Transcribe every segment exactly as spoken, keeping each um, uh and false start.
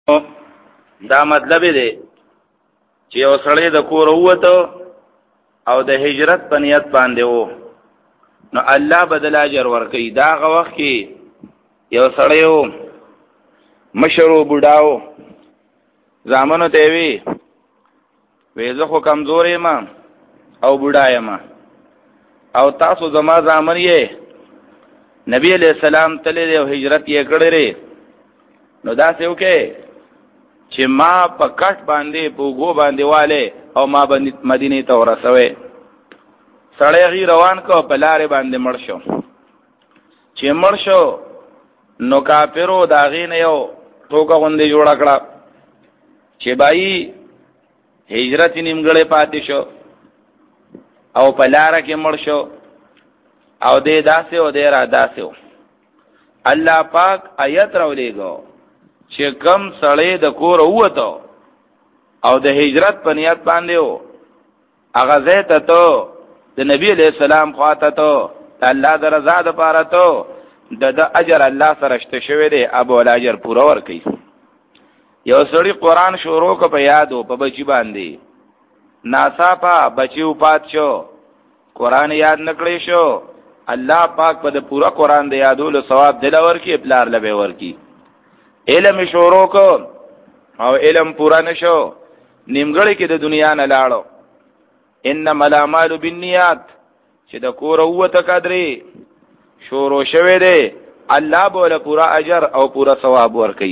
دا مطلب دی چې یو سړی د کور ووته او د هجرت په نیت باندې وو نو الله بدل اجر ورکړي. دا هغه وخت کې یو سړی وو مشرو بوډاو زامنو ته وی وې زه خو کمزورې ما او بوډا ما او تاسو زما زامن یې نبی علیہ السلام تللی او هجرت یې کړی نو دا څه وکړي چې ما په کټ باندې په وګو باندې والے او ما باندې مدینه ته ورسوي. سړی غي روان کو په لارې باندې مړ شو. چې مړ شو نو کافرو دا غي نه یو ټوکه غوندې جوړ کړه چې بای هجرت نیمګړې پاتې شو او په لار کې مړ شو او دې داسې او دې را داسې. الله پاک آیت راولېګو چې کم سړی د کور ووته او د هجرت په نیت باندې وو هغه ځای ته ته د نبی علیہ السلام خواته ته الله د رضا د پاره ته د د اجر الله سره شته شوی دی ابو الاجر پورا ورکړي. یو سړی قرآن شروع کو په یادو په بچی باندې ناصافه بچی وپات شو قرآن یاد نکړی شو الله پاک په د پورا قرآن د یادولو ثواب دلور کې پلار لبه ورکی. علم شروع کو او علم پورا نشو نیمګړی کې د دنیا نه لاړو. انما الاعمال بالنیات چې د کور وته قدرې شروع شوه دی الله بوله پورا اجر او پورا ثواب ورکړي.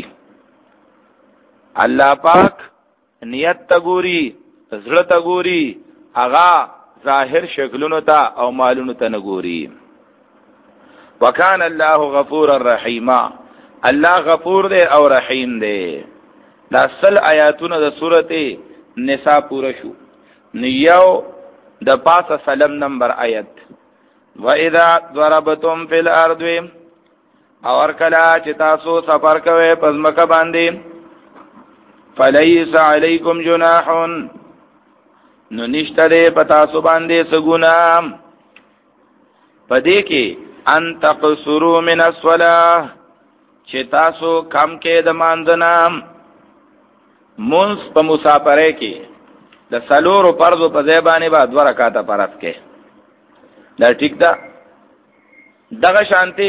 الله پاک نیت ته ګوري زړه ته ګوري هغه ظاهر شکلونو ته او مالونو ته نه ګوري. وکان الله غفور الرحیم الله غفور دی او رحیم دی. دا سل آیاتونه د سورته نساء پورا شو. نیو د پاسه سلام نمبر آیت و اذا ضربتم فی الارض اور کلا چې تاسو سفر کوئ پزمکه باندې فلیس علیکم جناح نو نشته دې پتا سو باندې سګونام پدې کې ان تقصروا من الصلاه چې تاسو کم کې د مانځنام مونږ په مسافرې کې د سلورو فرضو په ځای باندې با دوه رکعاته فرض کې دا ټیک ده. دغه شانتي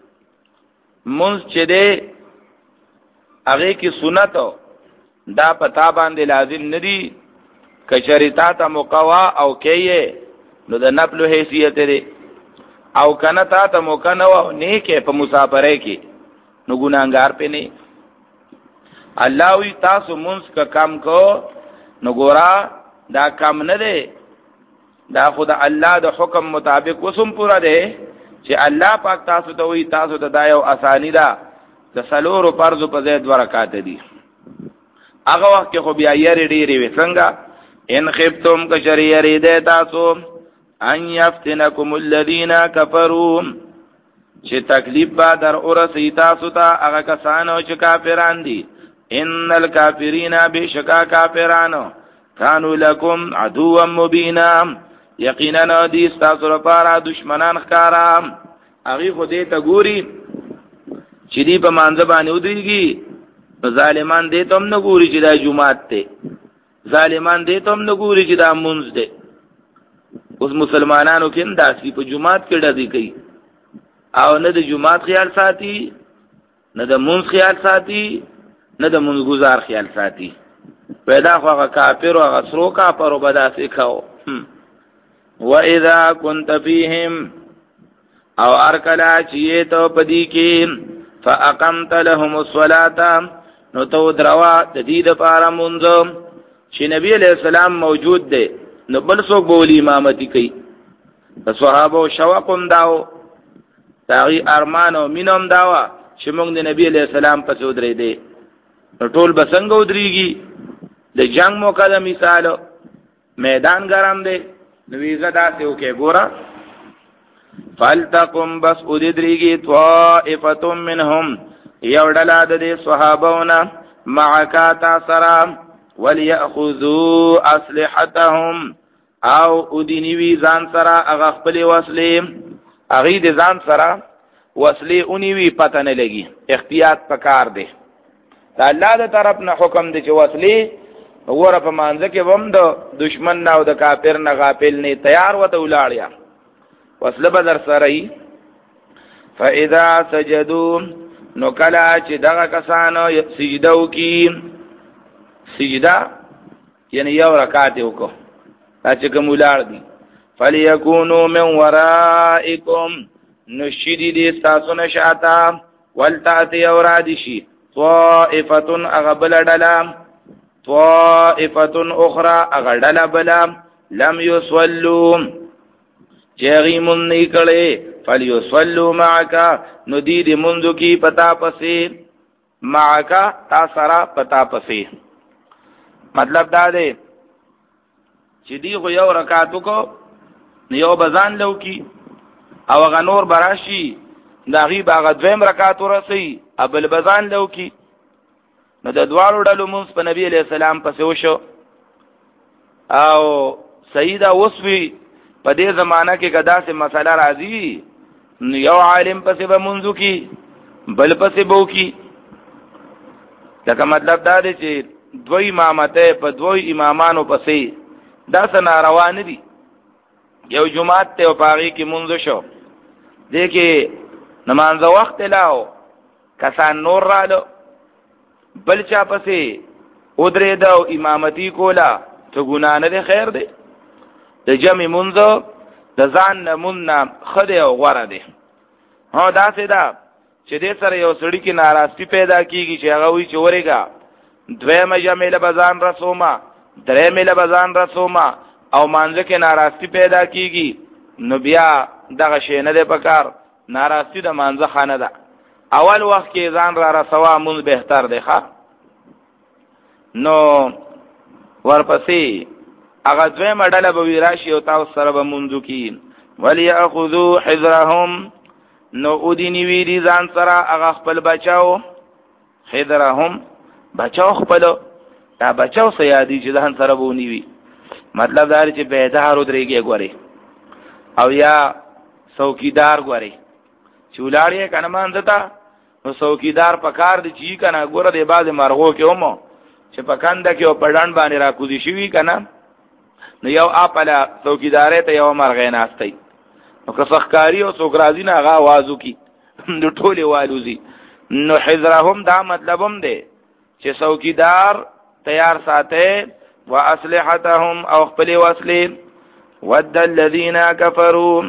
مونږ چې دې هغه کې سنت دا پتا باندې لازم ندي کچریتا ته مقوا او کېه نو د نفل حیثیت لري او کنه تا ته مکنه او نیکه په مسافرې کې نو ګناګار په نه. الله وی تاسو مونږ کا کام کو نو ګورا دا کام نه دی دا خدا الله د حکم مطابق وسم پورا دی چې الله پاک تاسو ته وی تاسو ته دا یو اسانی ده د سلورو فرض په ځای دوه رکعات دي. هغه وخت خو بیا یې ډېری وي څنګه ان خفتم کشریری ده تاسو ان یفتنکم الذین کفروا چې تکلیف با در اورسی تاسو ته هغه کسانو چې کافران دي. ان الکافرین بشکا کافرانو کانوا لکم عدوا مبینا یقینا دي تاسو لپاره دشمنان ښکارا. هغه خو دې ته ګوري چې دی په مانځ باندې ودرېږي ظالمان دې ته هم نه ګوري چې دا جمعات ته ظالمان دې ته هم نه ګوري چې دا مونږ دې. اوس مسلمانانو کې هم داسې په جمعات کې ډزې کوي او نه د جمعات خیال ساتي نه د مونږ خیال ساتي نه د مونږ گزار خیال ساتي. پیدا خو هغه کافر او هغه سرو کافر وبدا سکھاو. و اذا كنت فيهم او ارکلا چیه تو پدی کې فاقمت لهم الصلاه نو تو دروا د دې لپاره مونږ چې نبی علیہ السلام موجود دی نو بل څوک بولی امامتی کوي. صحابه شوقم داو تاغي ارمان او مينوم داوا چې موږ د نبی علیہ السلام په څو درې دی ټول بسنګ ودرېږي. د جنگ موقع د مثال میدان ګرم دی نو ویزه داسې وکي ګوره فالتقم بس ادریږي طائفه منهم یو ډله د صحابهونه معک تاسرا وليأخذوا اسلحتهم او ادنیوی ځان سره هغه خپل وسلې هغه د ځان سره وسلې اونیوی پته نه لګي احتیاط پکار دی دا الله د طرف نه حکم دی چې وصلی وګوره په مانځ کې هم د دشمن نه او د کافر نه غافل نه تیار وته ولاړیا وصله بدر سره فاذا سجدوا نو کلا چې دغه کسانو سجده وکي سجده یعنی یو رکعت وکړو دا چې کوم ولاړ دي فليكونوا من ورائكم نشدي دي تاسو نشاتا ولتاتي اورادشي طائفه اغبل دلام طائفه اخرى اغدل بلا لم يصلوا جغي من نکړي فليصلوا معك نديد منذ کی پتا پسې معك تاسرا پتا پسې مطلب دا دی چې دی خو یو رکعاتو کو یو بزان لو کی او غنور براشي داغي باغ دویم رکعات ورسي ابل بزان لو کی نو د دوالو ډلو موږ په نبی عليه السلام پسې وشو او سیدا وصفي په دې زمانہ کې کدا سه مسله راځي یو عالم پسې به منځو کی بل پسې بو کی دا مطلب دا دی چې دوی امامته په دوی امامانو پسې دا سنا روان دي یو جمعات ته او پاغي کې منځ شو دغه نماز وخت لاو کسان نور رالو بل چا پسې ودرې دا امامتي کولا ته ګنا نه خیر دی د جمع منځ د ځان نمونه خدای او غوړه دی ها دا سیدا چې دې سره یو سړی کې ناراضي پیدا کیږي چې هغه وی چې ورېګا دویمه جمع له بزان رسومه درېمه له بزان رسومه او مانځه کې ناراضي پیدا کیږي نو بیا دغه شی نه دی پکار ناراضي د مانځه خانه ده اول وخت کې ځان را رسوا مون بهتر دی ښا نو ورپسې هغه دویمه ډله به ویراشي او تاسو سره به منځو کې وليأخذوا حذرهم نو اودینی وی دي ځان سره هغه خپل بچاو حذرهم بچاو خپل دا بچاو سیادی چې ځان سره بونی وی مطلب دا چې بیدار ودرېږي غوري او یا څوکیدار غوري چولاړی کنه مانځتا نو څوکیدار پکار دی چې کنه ګوره دی باز مرغو کې اومو چې پکاند کې او پډان باندې را کوزي شي کنه نو یو اپلا څوکیدارې ته یو مرغې ناشتي نو که فخکاری او څوکرازی نه هغه आवाजو کی د ټوله والوزی نو حذرهم دا مطلبم دی چې څوکیدار تیار ساته واسلحتهم او خپل وسلې ود الذين كفروا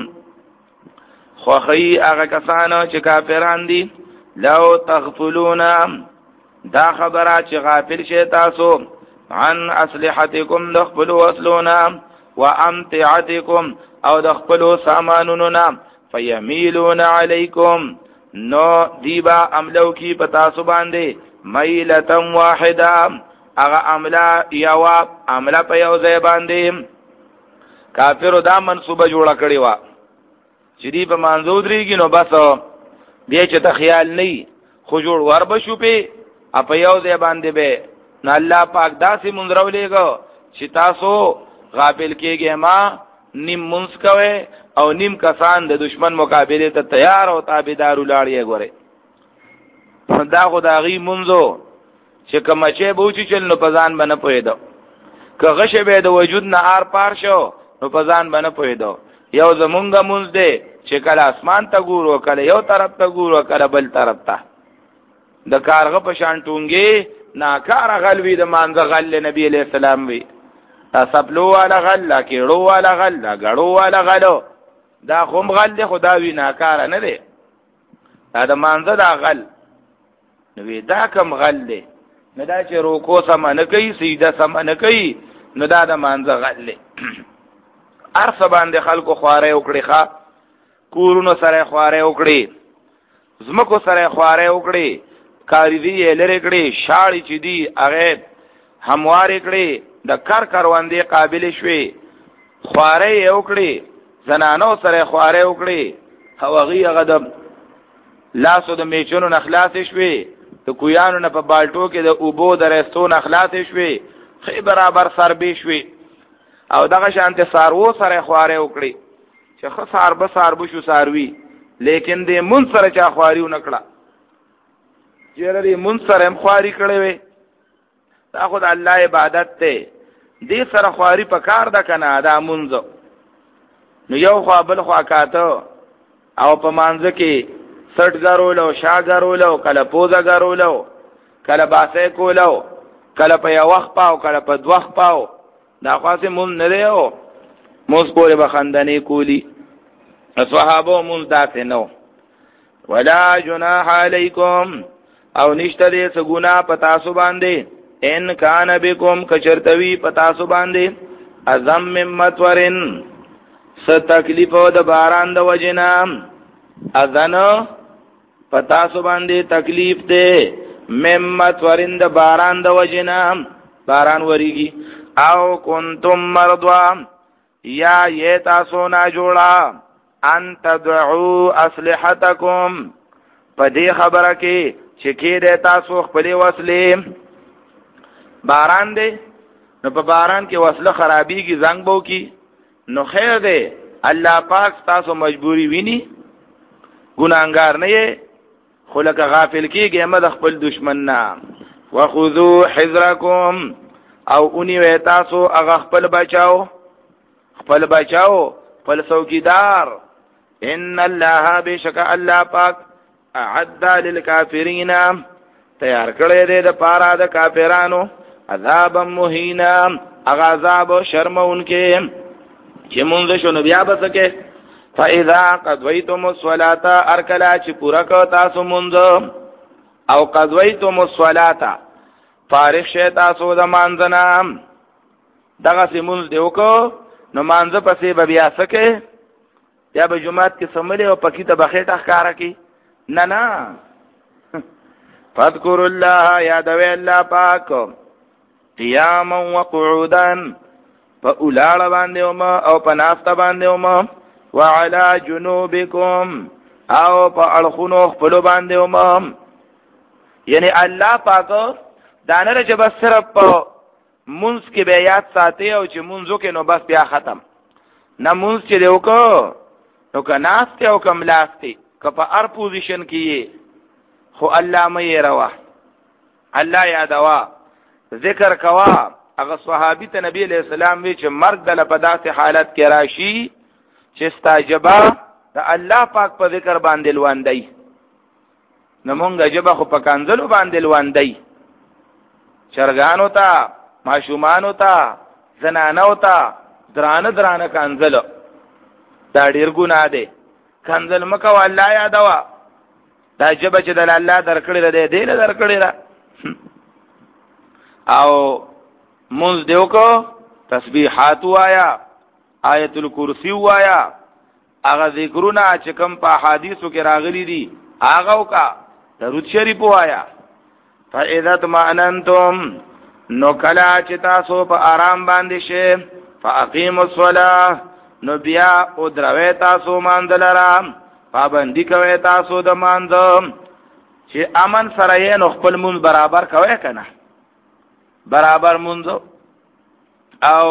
خوخی هغه کسانو چې کافران دي لو تغفلون دا خبره چې غافل شي تاسو عن اسلحتكم دخل وصلونا وامتعتكم او دخل سامانوننا فيميلون عليكم نو دیبا عملو کی پتا سو باندې ميلتم واحده اغه عمله یوا عمله په یو ځای باندې کافر دا منصوبه جوړه کړی و چې دی په منځو درېږي نو بس بیا چې ته خیال نه خو جوړ ور بشو په اپ یو ځای باندې به نه الله پاک داسې مونږ راولېګو چې تاسو غافل کېږئ ما نیم منس کوي او نیم کسان د دشمن مقابله ته تیار او تابعدار ولاړی غوري دا خدایي منځو چې کوم چې بوچی چل نو پزان بنه پویدو که غشه به د وجود نه آر پار شو نو پزان بنه پویدو یو زمونږه منځ دی چې کله اسمان ته ګورو کله یو طرف ته ګورو کله بل طرف ته د کارغه په شان ټونګي ناکار غلوی د مانځ غل نبی علیہ السلام وی تاسبلو والا غل کېړو والا غل غړو والا غلو دا خوم غل خدا وی ناکار نه دی دا د مانځ دا غل نو دا کم غل دی نو دا چې روکو سم نه کوي سیده سم نه کوي نو دا د مانځ غل دی ارث باندې خلکو خواره وکړي ښا کورونو سره خواره وکړي زمکو سره خواره وکړي کاری دی لری کړي شاړي چې دی هغه هموار کړي د کار کاروندې قابل شوي خواره وکړي زنانو سره خواره وکړي هغه هغه د لاسو د میچونو نخلاص شوي د کویانو نه په بالټو کې د اوبو د رستون اخلاص شوي خې برابر سر به شوي او دغه شانته سارو سره خواره وکړي چې خو سار به سار به شو ساروي لیکن دې مون سره چا خواريو نکړه چیرې مونږ سره هم خواري کړې وي دا خود الله عبادت ته دې سره خواري په کار ده کنه دا مونږ نو یو خوا بل خوا کاته او په مانځ کې سټ غرولو شا غرولو کله پوزا غرولو کله باسه کولو کله په یو وخت پاو کله په دوه وخت پاو دا خاصه مون نه دیو موږ پورې بخندنې کولی اصحابو مون داسې نو ولا جناح علیکم او نشته دې سګونا پتا سو باندې ان کان بكم کچرتوی پتا سو باندې اعظم ممتورن س تکلیف د باران د وجنا اذن پتا سو باندې تکلیف ده ممتورن د باران د وجنا باران وریږي او کنتم مرضوا یا یہ تاسو نا جوړا ان تدعو اسلحتکم پدې خبره کې چې کې د تاسو خپل وسلې باران دی نو په باران کې وسله خرابيږي زنګ بو کی نو خیر دی الله پاک تاسو مجبوری ویني ګناګار نه یې خلک غافل کیږي مد خپل دشمن نه وخذو حذرکم او اونی و تاسو هغه خپل بچاو خپل بچاو خپل څوکیدار ان الله بشک الله پاک اعد للکافرین تیار کړی دی د پاره د کافرانو عذاب مهینا هغه عذاب شرمونکې چې مونږ شنو بیا بسکه فاذا قضیتم الصلاه ارکلا چې پورا کو تاسو مونږ او قضیتم الصلاه فارغ شه تاسو د مانځنا دغه سیمون دیو کو نو مانځ پسې به بیا سکه یا به جمعات کې سملې او پکې ته بخېټه ښکارا کی نه نه فذكر الله یادوي الله پاک قیاما وقعودا فاولال باندې او په نافته باندې وعلى جنوبكم او په اړخونو خپل باندې یعنی الله پاک دانه چې بس صرف په منځ کې به یاد ساتي او چې منځو کې نو بس بیا ختم نه منځ چې دیو کو نو کناسته او کملاسته که په ار پوزیشن کې خو الله مې روا الله یادوا ذکر کوا هغه صحابي ته نبی علیہ السلام وی چې مرګ د لپداسه حالت کې راشي چې استاجبا د الله پاک په ذکر باندې لواندای نمونږه جبا خو په کانزلو باندې لواندای چرګانو ته ماشومانو ته زنانو ته درانه درانه کانزل دا ډیر ګناه دی کانزل مکو الله یادوا دا جبا چې د الله درکړی دی دی له درکړی را او مونږ دیو کو تسبیحات وایا آیت الکرسی وایا هغه ذکرونه چې کوم په حدیثو کې راغلي دي هغه وکا درود شریف وایا فاذا تمعننتم نو کلا چې تاسو په آرام باندې شئ فاقیموا الصلاه نو بیا او دروي تاسو ماندلرام پابندی کوي تاسو د ماند چې امن سره یې نو خپل مون برابر کوي کنه برابر مونږ او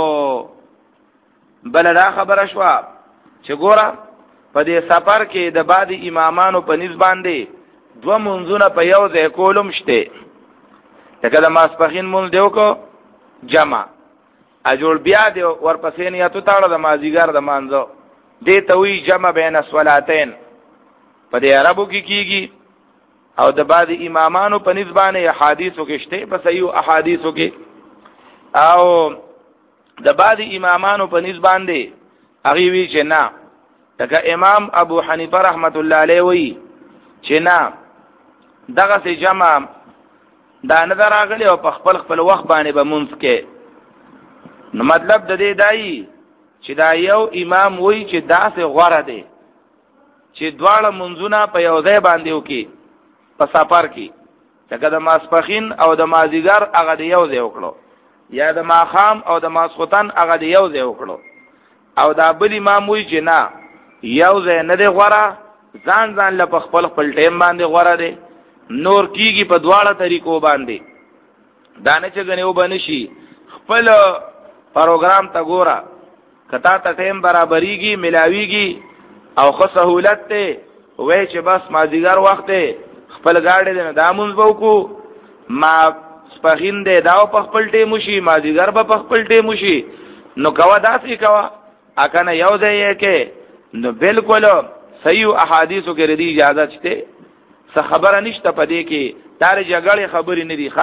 بلدا خبره شو چې ګوره په دې سفر کې د بعد امامانو په نسبت باندې دو منځونه په یو ځای کولم شته لکه د ماسپخین مونږ دیو کو جمع اجول بیا دی ورپسې نه یاتو تاړه د مازیګر د مانځو دې ته وی جمع بین الصلاتین په دې عربو کې کیږي او د بعد امامانو په نسبت باندې احادیثو کې شته په صحیح احادیثو کې او د بعد امامانو په نسبت باندې هغه وی چې نه لکه امام ابو حنیفه رحمت الله علیه وی چې نه دغه سي جمع دا نه راغلی او په خپل خپل وخت باندې به مونږ کې نو مطلب د دې دای چې دا یو امام وی چې داسې غوړه دی چې دواړه منځونه په یو ځای باندې وکي په سفر کې لکه د ماسپخین او د مازیګر هغه دی یو ځای وکړو یا د ماخام او د ماسختن هغه دی یو ځای وکړو او دا بل امام وی چې نه یو ځای نه دی غوړه ځان ځان له خپل خپل ټیم باندې غوړه دی نور کیږي په دواړه طریقو باندې دانه چې غنیو بنشي خپل پروګرام ته ګوره کتا ته ټیم برابرېږي ملاويږي او خو سہولت ته وای چې بس مازیګر وخت خپل گاډي نه دامونز وکړو ما سپخین دې داو په خپل ټیم شي ما دیګر په خپل ټیم شي نو کوا داسې کوا اکنه یو ځای کې نو بالکل صحیح احادیثو کې ردی اجازه شته څه خبره نشته پدې کې دار جګړې خبرې نه دي ښا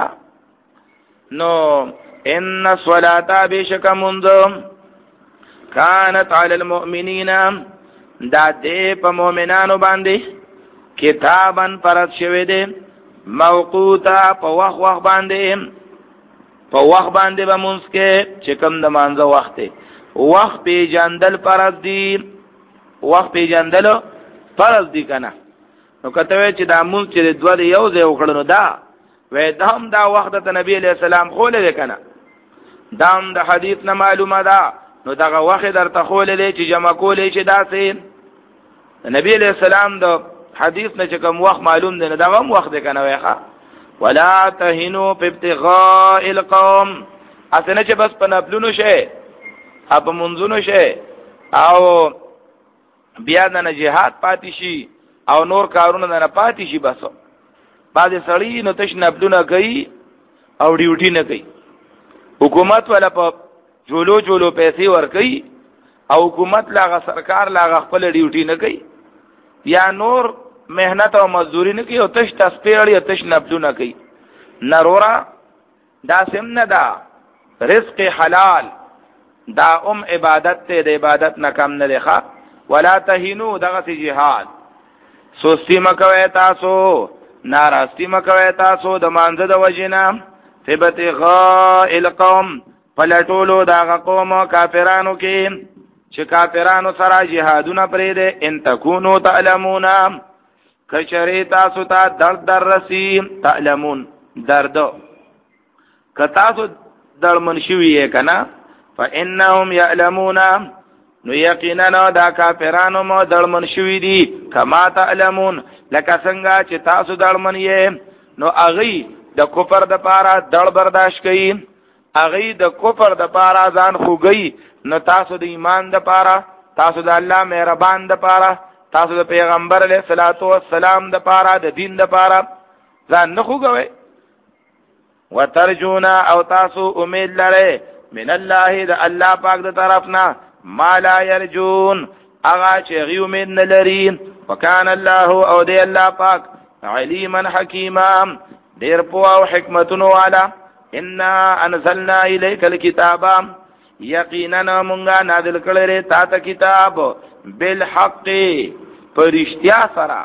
نو ان الصلاه بشک منذ كانت على المؤمنين دا دې په مؤمنانو باندې کتابن فرض شوی دی موقوتا په وخت وخت باندې په وخت باندې به مونږ کې چې کوم د مانځه وخت دی وخت په جندل فرض دی وخت په جندل فرض دی کنه نو کته چې دا مونږ چې دوه دی یو ځای وکړو دا وې دام دا وخت ته نبی علیہ السلام خولې کنه دام د حدیث نه معلومه ده نو دغه وخت درته خولې چې جمع کولې چې داسې نبی علیہ السلام د حدیث نه چې کوم وخت معلوم دی نه دغه وخت دی کنه وایخه ولا تهنوا في ابتغاء القوم اسنه چې بس په نفلونو شي اپ منځونو شي او بیا د جهاد پاتې شي او نور کارونه نه پاتې شي بس بعد سړی نو تش نفلونه کوي او ډیوټي نه کوي حکومت ولا په جولو جولو پیسې ور کوي او حکومت لاغه سرکار لاغه خپل ډیوټي نه کوي یا نور مهنت او مزدوری نه کوي او تش تسپیړی او تش نفلونه کوي نرورا دا سم نه دا رزق حلال دا ام عبادت ته د عبادت نه کم نه لخوا ولا تهینو دغه جهاد سستی مکوي تاسو ناراستی مکوي تاسو د مانزه د وجینا فبتغاء القوم پلټولو دا قوم کافرانو کې چې کافرانو سره جهادونه پرې ده ان تکونو تعلمون کچری تاسو ته درد در رسی تعلمون درد ک تاسو در منشوی کنا فانهم يعلمون نو یقینا دا کافرانو مو در منشوی دي کما تعلمون لکه څنګه چې تاسو در منی نو اغي د کفر د پاره دړ برداشت کوي اغي د کفر د پاره ځان خوګي نو تاسو د ایمان د پاره تاسو د الله مهربان د پاره تاسو د پیغمبر علیه الصلاۃ والسلام د پاره د دین د پاره ځان نه خوګوي وترجونا او تاسو امید لره من الله د الله پاک د طرفنا ما لا يرجون اغا چې غي امید نه لري وکانه الله او دی الله پاک علیما حکیما ډیر په او حکمتونو والا ان انزلنا الیک الكتاب یقینا مونږه نازل کړل تا ته کتاب بالحق پرشتیا سره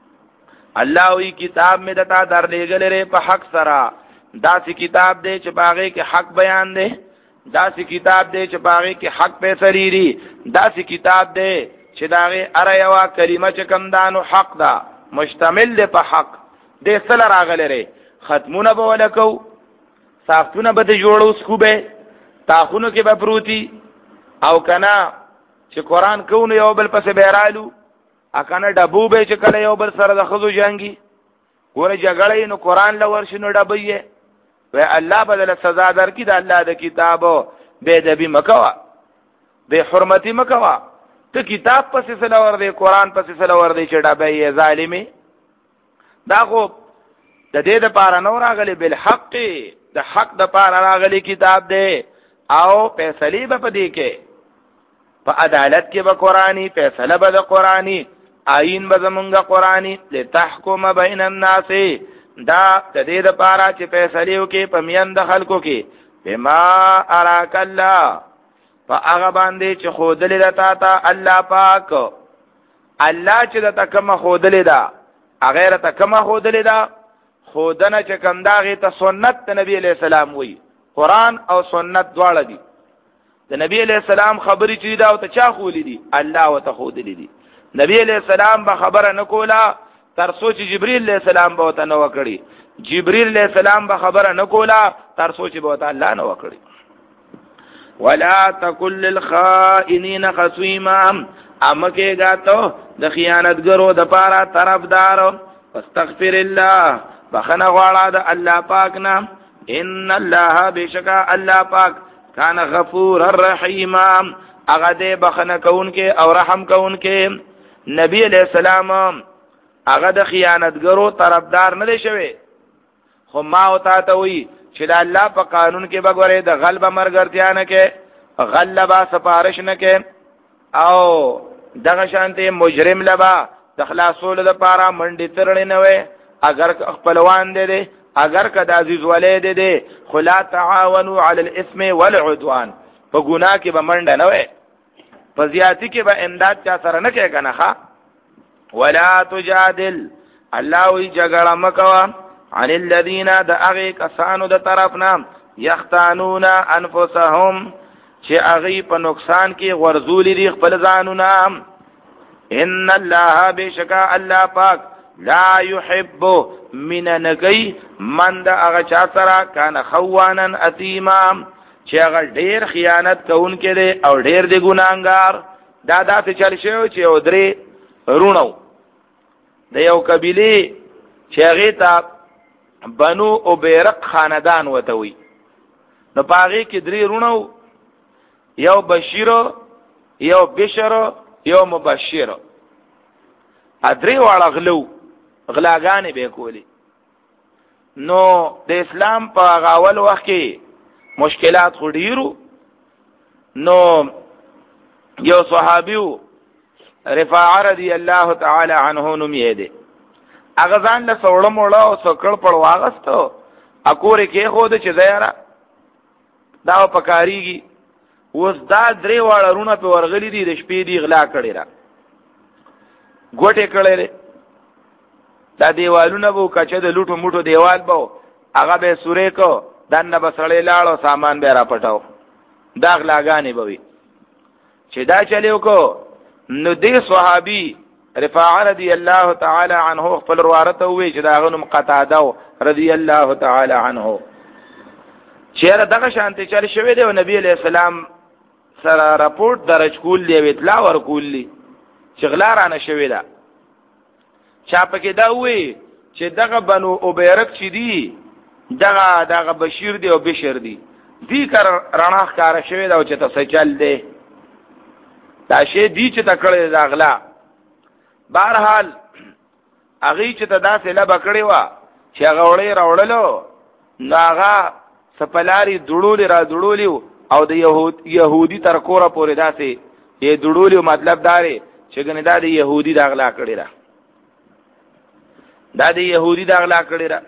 الله وی کتاب می دتا در لګلره په حق سره داسې کتاب دی چې باغې کې حق بیان دی داسې کتاب دی چې باغې کې حق په سریری داسې کتاب دی چې داغه اره یوا کلمه چې کم دانو حق دا مشتمل دی په حق دې سره راغلره ختمونه به ولکو صاحبونه به جوړو سکوبه تاخونو کې به پروتي او کنا چې قران کوو یو بل پسې بیرالو اکنه ډبو به چې کله یو بل سره د خزو جنگي ګوره جګړې نو قران لور شنو ډبې وی الله بدل سزا درکې د الله د کتابو بے ادبی مکوا بے حرمتی مکوا ته کتاب پسې سره ور دی قران پسې سره ور دی چې ډبې ظالمي دا خو د دې د پاره نو راغلي بالحق د حق د پاره راغلي کتاب دی او فیصله به پدې کې په عدالت کې به قرآنی فیصله به د قرآنی آئین به زمونږه قرآنی لتحکم بین الناس دا د دې لپاره چې فیصله وکړي په میان د خلکو کې بما اراک الله فاغه باندې چې خودلې د تا ته الله پاک الله چې د تکمه خودلې دا غیر تکمه خودلې دا خودنه چې کنداغه ته سنت نبی علیہ السلام وی قرآن او سنت دواړه دي د نبی علیہ السلام خبرې چې دا او ته چا خولې دي الله او ته خودلې دي نبی علیہ السلام به خبره نکولا تر سوچ جبرئیل علیہ السلام به ته نو وکړي جبرئیل علیہ السلام به خبره نکولا تر سوچ به ته الله نو وکړي ولا تکل للخائنین خصیما امکه غاتو د خیانتګرو د پاره طرفدار واستغفر الله بخنه غواړه د الله پاک نام ان الله بشکا الله پاک کان غفور الرحیم هغه دې بخنه کون کې او رحم کون کې نبی علیہ السلام هغه د خیانتګرو طرفدار نه دی شوی. خو ما او تا ته وی چې د الله په قانون کې به ګورې د غلبه مرګرتیا نه کې، غلبه سفارش نه کې، او دغه شانته مجرم لبا د خلاصولو لپاره منډي ترړې نه وي. اگر خپلوان دي دي، اگر کدا عزیز ولید دي، خلا تعاونوا علی الاثم والعدوان، په ګناه کې به منډه نه وي، په زیاتی کې به امداد چا سره نه کوي کنه ښا. ولا تجادل، الله وی جګړه مکوا عن الذين دعوا کسانو د طرفنا یختانون انفسهم چې هغه په نقصان کې ورزول دي خپل ځانونه. ان الله بشکا الله پاک لا يحب من نگی من دا هغه چا سره کان خوانن اثیما چې هغه ډیر خیانت کوونکې دی او ډیر دی ګناګار. دا داسې چل شو چې او درې رونو د یو قبیله چې هغه ته بنو ابیرق خاندان وته وي، نو پاغي کې درې رونو، یو بشیر، یو بشر، یو مبشر. ادري واړه غلو غلاګانې به کولی. نو د اسلام په غاول وخت کې مشکلات خو ډیرو. نو یو صحابیو رفاعه رضی الله تعالی عنه نوم یې دی، هغه ځان له سوړه موړه او سکړ پړ واغستو، اکورې کې خو د چې زیاره دا پکاريږي. اوس دا درې واړه رونه په ورغلي دي، د شپې دی غلا کړی را ګوټه کړی، دا دیوالونه بو کچه د لوټو موټو دیوال بو، هغه به سورې کو دنه بسړې لاړو سامان به را پټاو، دا غلاګانې بوي. چې دا چلیو کو نو دې صحابي رفاعه رضی الله تعالی عنه خپل ورته وی چې دا غنم قتاده رضی الله تعالی عنه چیرې دغه شانته چل شوی دی او نبی علیہ السلام سره راپورټ درج کول دی، اطلاع ورکول دی چې غلا رانه شوی دا. چا پکې دا وی چې دغه بنو ابیرق چې دی دغه دغه بشیر دی او بشر دی، دی کار رڼا ښکار شوی دا چې تاسو چل دی دا شی دی چې تکړه دا غلا. بهرحال هغه چې تدا سله بکړی و چې هغه وړي راوړلو، نو هغه سپلاری دړول را دړولیو او د يهود يهودي تر کوره پورې داسې یې دړولیو. مطلب داري چې ګنې دا د يهودي دا غلا کړی را، دا د يهودي دا غلا کړی را.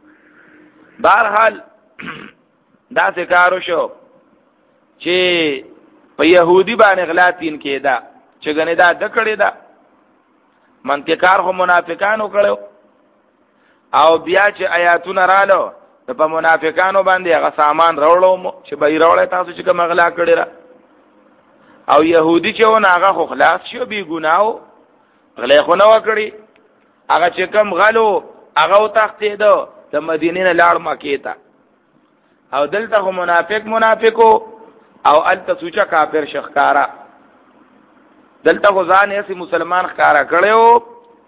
بهرحال دا څه کارو شو چې په يهودي باندې غلا تین کېدا چې ګنې دا د کړی دا منطقار خو منافقانو کړو، او بیا چې آیاتونه رالو په منافقانو باندې هغه سامان راوړو چې به راوړی تاسو چې کوم غلا کړی را. او يهودي چې ونه هغه خو خلاص شو، بی ګناو غلا خو نه وکړي. هغه چې کوم غلو هغه تختیدو د مدینې نه لاړ مکې ته، او دلته خو منافق منافقو او الته سوچا کافر شخکارا، دلته خو ځان یې مسلمان ښکارا کړو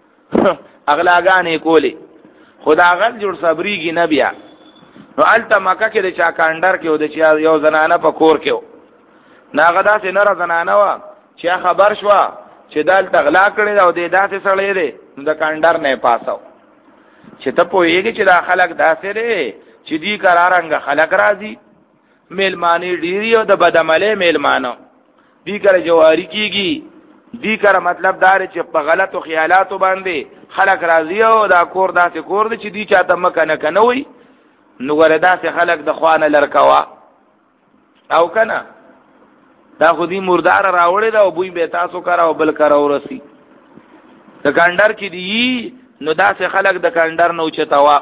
اغلاګانې کولی. خدا غل جوړ صبرېږي نه بیا. نو الته مکه کې د چا کاندر کې او د چا یو زنانه په کور کې ناغدا سي نه را زنانه وا چې خبر شو چې دلته غلا کړی او د داسې سړی دی، نو د کاندر نه پاسو چې ته پوهیږي چې دا خلک داسې دی چې دی قرارنګ خلک راځي میلمانی ډیری او د بدعمله میلمانو دی کړه جواری کیږي، دی کړه مطلب دار چې په غلطو خیالاتو باندې خلک راځي او دا کور داسې کور دی چې دی چاته مکه نه کنوي. نو وردا سه خلق د خوانه لړکوا او کنه دا خو دې مردار راوړی دا او بوې به تاسو کرا او بل کرا ورسی د کاندر کې دی. نو دا سه خلق د کاندر نو چتاوا.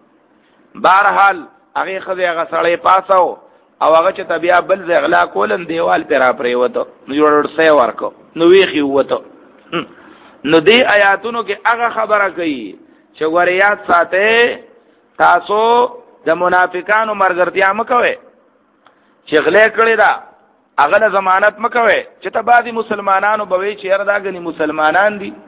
بهرحال هغه خزه هغه سړی پاسو او هغه چې بیا بل زغلا کولن دیوال پر را پرې وته، نو جوړ سه ورکو نو ویخي وته. نو دې آیاتونو کې هغه خبره کوي چې وريات ساته تاسو د منافقانو مرګرتیا مکوي چې غلې کړی دا هغه ضمانت مکوي چې ته بعضی مسلمانانو بوي چې اردا غني مسلمانان دي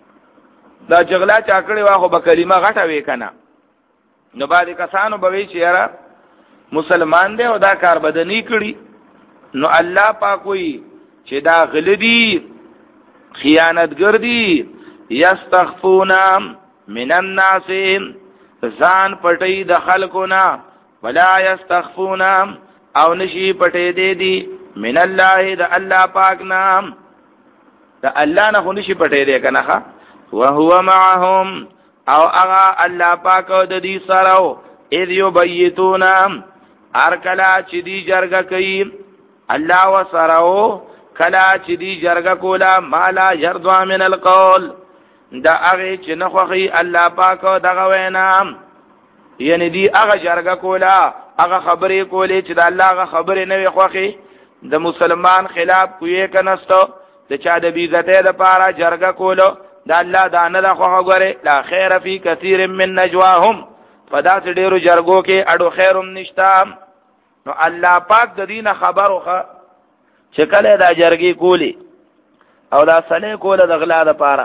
دا جګړه چا کړی واخو به کلمه غټه وې کنه، نو بعضی کسانو بوي چې یاره مسلمان دی او دا کار بدني کړی. نو الله پاک وی چې دا غلدي خیانتګر دي یستخفون من الناس ځان پټي د خلقنا ولا یستخفون او نشي پټي دي دي من الله د الله پاک نام د الله نه خو نشي پټي دي کنه وهو معهم او اغا الله پاک د دې سره اذ یبیتون ار کلا چې دی جرګه کوي الله وسرو کلا چې دی جرګه کولا مالا يرضى من القول دا هغه چې نه خوخي الله پاک دغه وینا یعنی دی هغه جرګه کولا هغه خبرې کولې چې د الله هغه خبرې نه وي خوخي د مسلمان خلاف کوی کنهستو د چا د بیزته د پاره جرګه کولو د الله دا نه د خوخه غره لا خیر فی کثیر من نجواهم فدا چې ډیرو جرګو کې اډو خیرم نشتا نو الله پاک د دینه خبروخه چې کله دا جرګي کولی او دا سنه کوله د غلا د پاره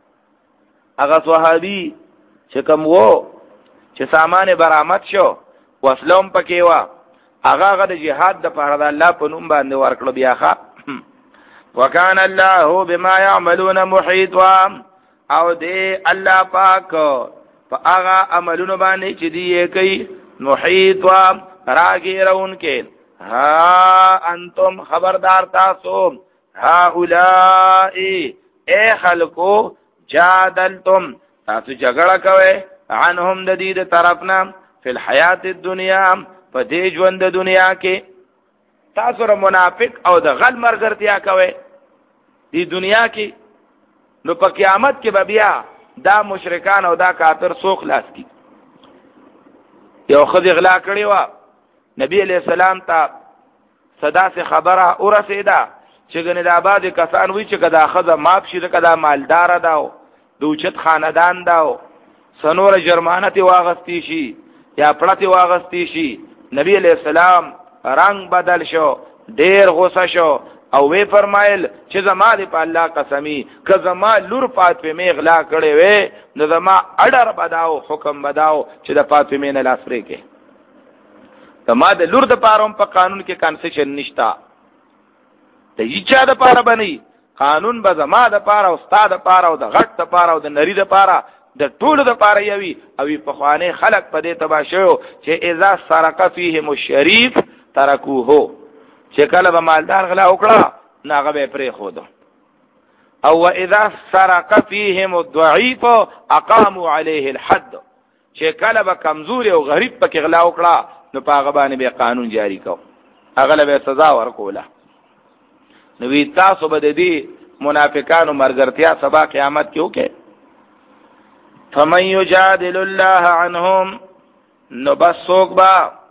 هغه صحابي چې کوم وو چې سامان برآمد شو وسلم پکې وا هغه غد جهاد د پاره د الله په نوم باندې ورکړو بیاخه وکانه الله بما يعملون محيط او دې الله پاک په هغه عملونو باندې چې دی کوي محيط راګیرون کې ها انتم خبردار تاسو هؤلاء اے خلقو جادلتم تاسو جګړه کوي عنهم د دې طرفنا فی الحیات الدنیا په دې ژوند د دنیا کې تاسو را منافق او د غل مرګرتیا کوي دې دنیا کې نو په قیامت کې به بیا دا مشرکان او دا کافر سو خلاص کی یو خدای غلا کړی و نبی علیہ السلام ته صدا سے خبره ورسیدا چې ګنې د آباد کسان وی چې کدا خزه ماپ شي کدا مالدار داو دوچت خاندان داو سنور جرمانه واغستی شي یا پړتی واغستی شي نبی علیہ السلام رنگ بدل شو ډیر غوسه شو او وی فرمایل چې زما دی په الله قسمی که زما لور فاطمه غلا کړي وې نو زما اډر بداو حکم بداو چې د فاطمه نه لاسري کې زما د لور د پاروم په قانون کې کنسیشن نشتا ته هیڅ د پاره بني قانون به زما د پاره او استاد د پاره او د غټ د پاره او د نری د پاره د ټولو د پاره یوي او په خوانه خلق په دې تباشو چې اذا سرق فيهم الشريف ترکوه چې کله به مالدار غلا وکړه ناغه به پرې خود او اذا سرق فيهم الضعيف اقاموا عليه الحد چې کله به کمزور او غریب پکې غلا وکړه نو پاغه باندې به قانون جاری کو هغه به سزا ورکوله نو وی تاسو به دې منافقانو مرګرتیا سبا قیامت کې وکړي فمن يجادل الله عنهم نو بس سوک با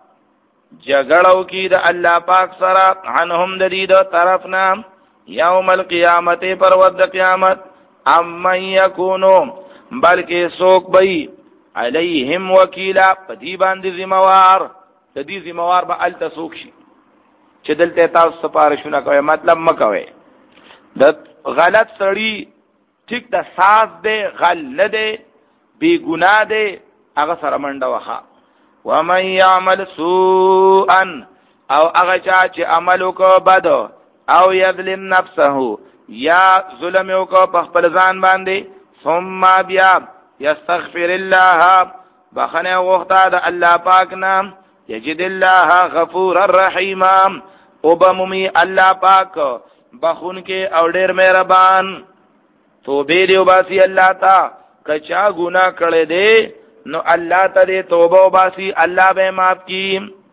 جګړو کې د الله پاک سره عنهم د دې د طرفنا یوم القیامت پر ود قیامت ام یکونو بلکې سوک بئی علیہم وکیلا پدی باندې ذمہوار د دې ذمہوار به ال تسوک شي چې دلته تاسو سپارښتنه کوي مطلب مکوي د غلط سړی ټیک د ساز دی غل نه دی بی ګناه دی هغه سره منډه وخا ومن يعمل سوءا او هغه چې عمل وکړ بد او یظلم نفسه یا ظلم وکړ په خپل ځان باندې ثم بیا یستغفر الله بخنه وخته د الله پاک نام یجد الله غفور الرحیم او بمومی الله پاک بخون کې او ډیر مهربان توبه دی وباسي الله تا کچا ګناه کړي دي نو الله ته توبه وباسي الله به معاف کی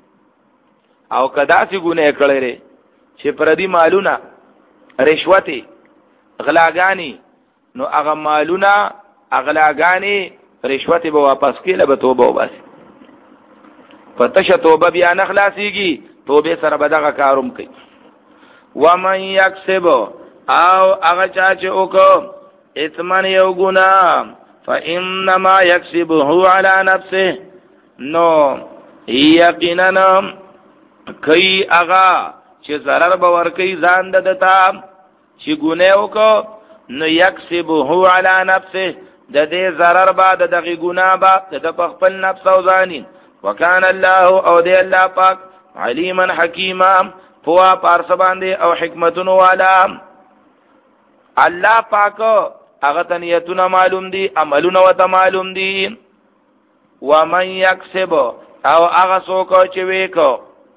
او کدا سي ګناه کړي لري چې پردي مالونه رشوت غلاګانی نو هغه مالونه اغلاګانی رشوت به واپس کړي به توبه وباسي فتش توبه بیا نه خلاصيږي توبه سره به دغه کاروم کوي ومن یکسب او هغه چا چې وکړو اثمن یو ګناه فانما یکسبه علی نفسه نو یقینا کوي هغه چې zarar به ور کوي ځان دته چې ګناه وکړو نو یکسبه علی نفسه د دې zarar بعد دغه ګناه با د خپل نفس او ځانین وکانه الله او دې الله پاک علیما حکیما پوا پارس باندې او حکمتونو والا الله پاک هغه ته نیتونه معلوم دي عملونه وته معلوم دي. ومن یکسب او هغه څوک چې وکړو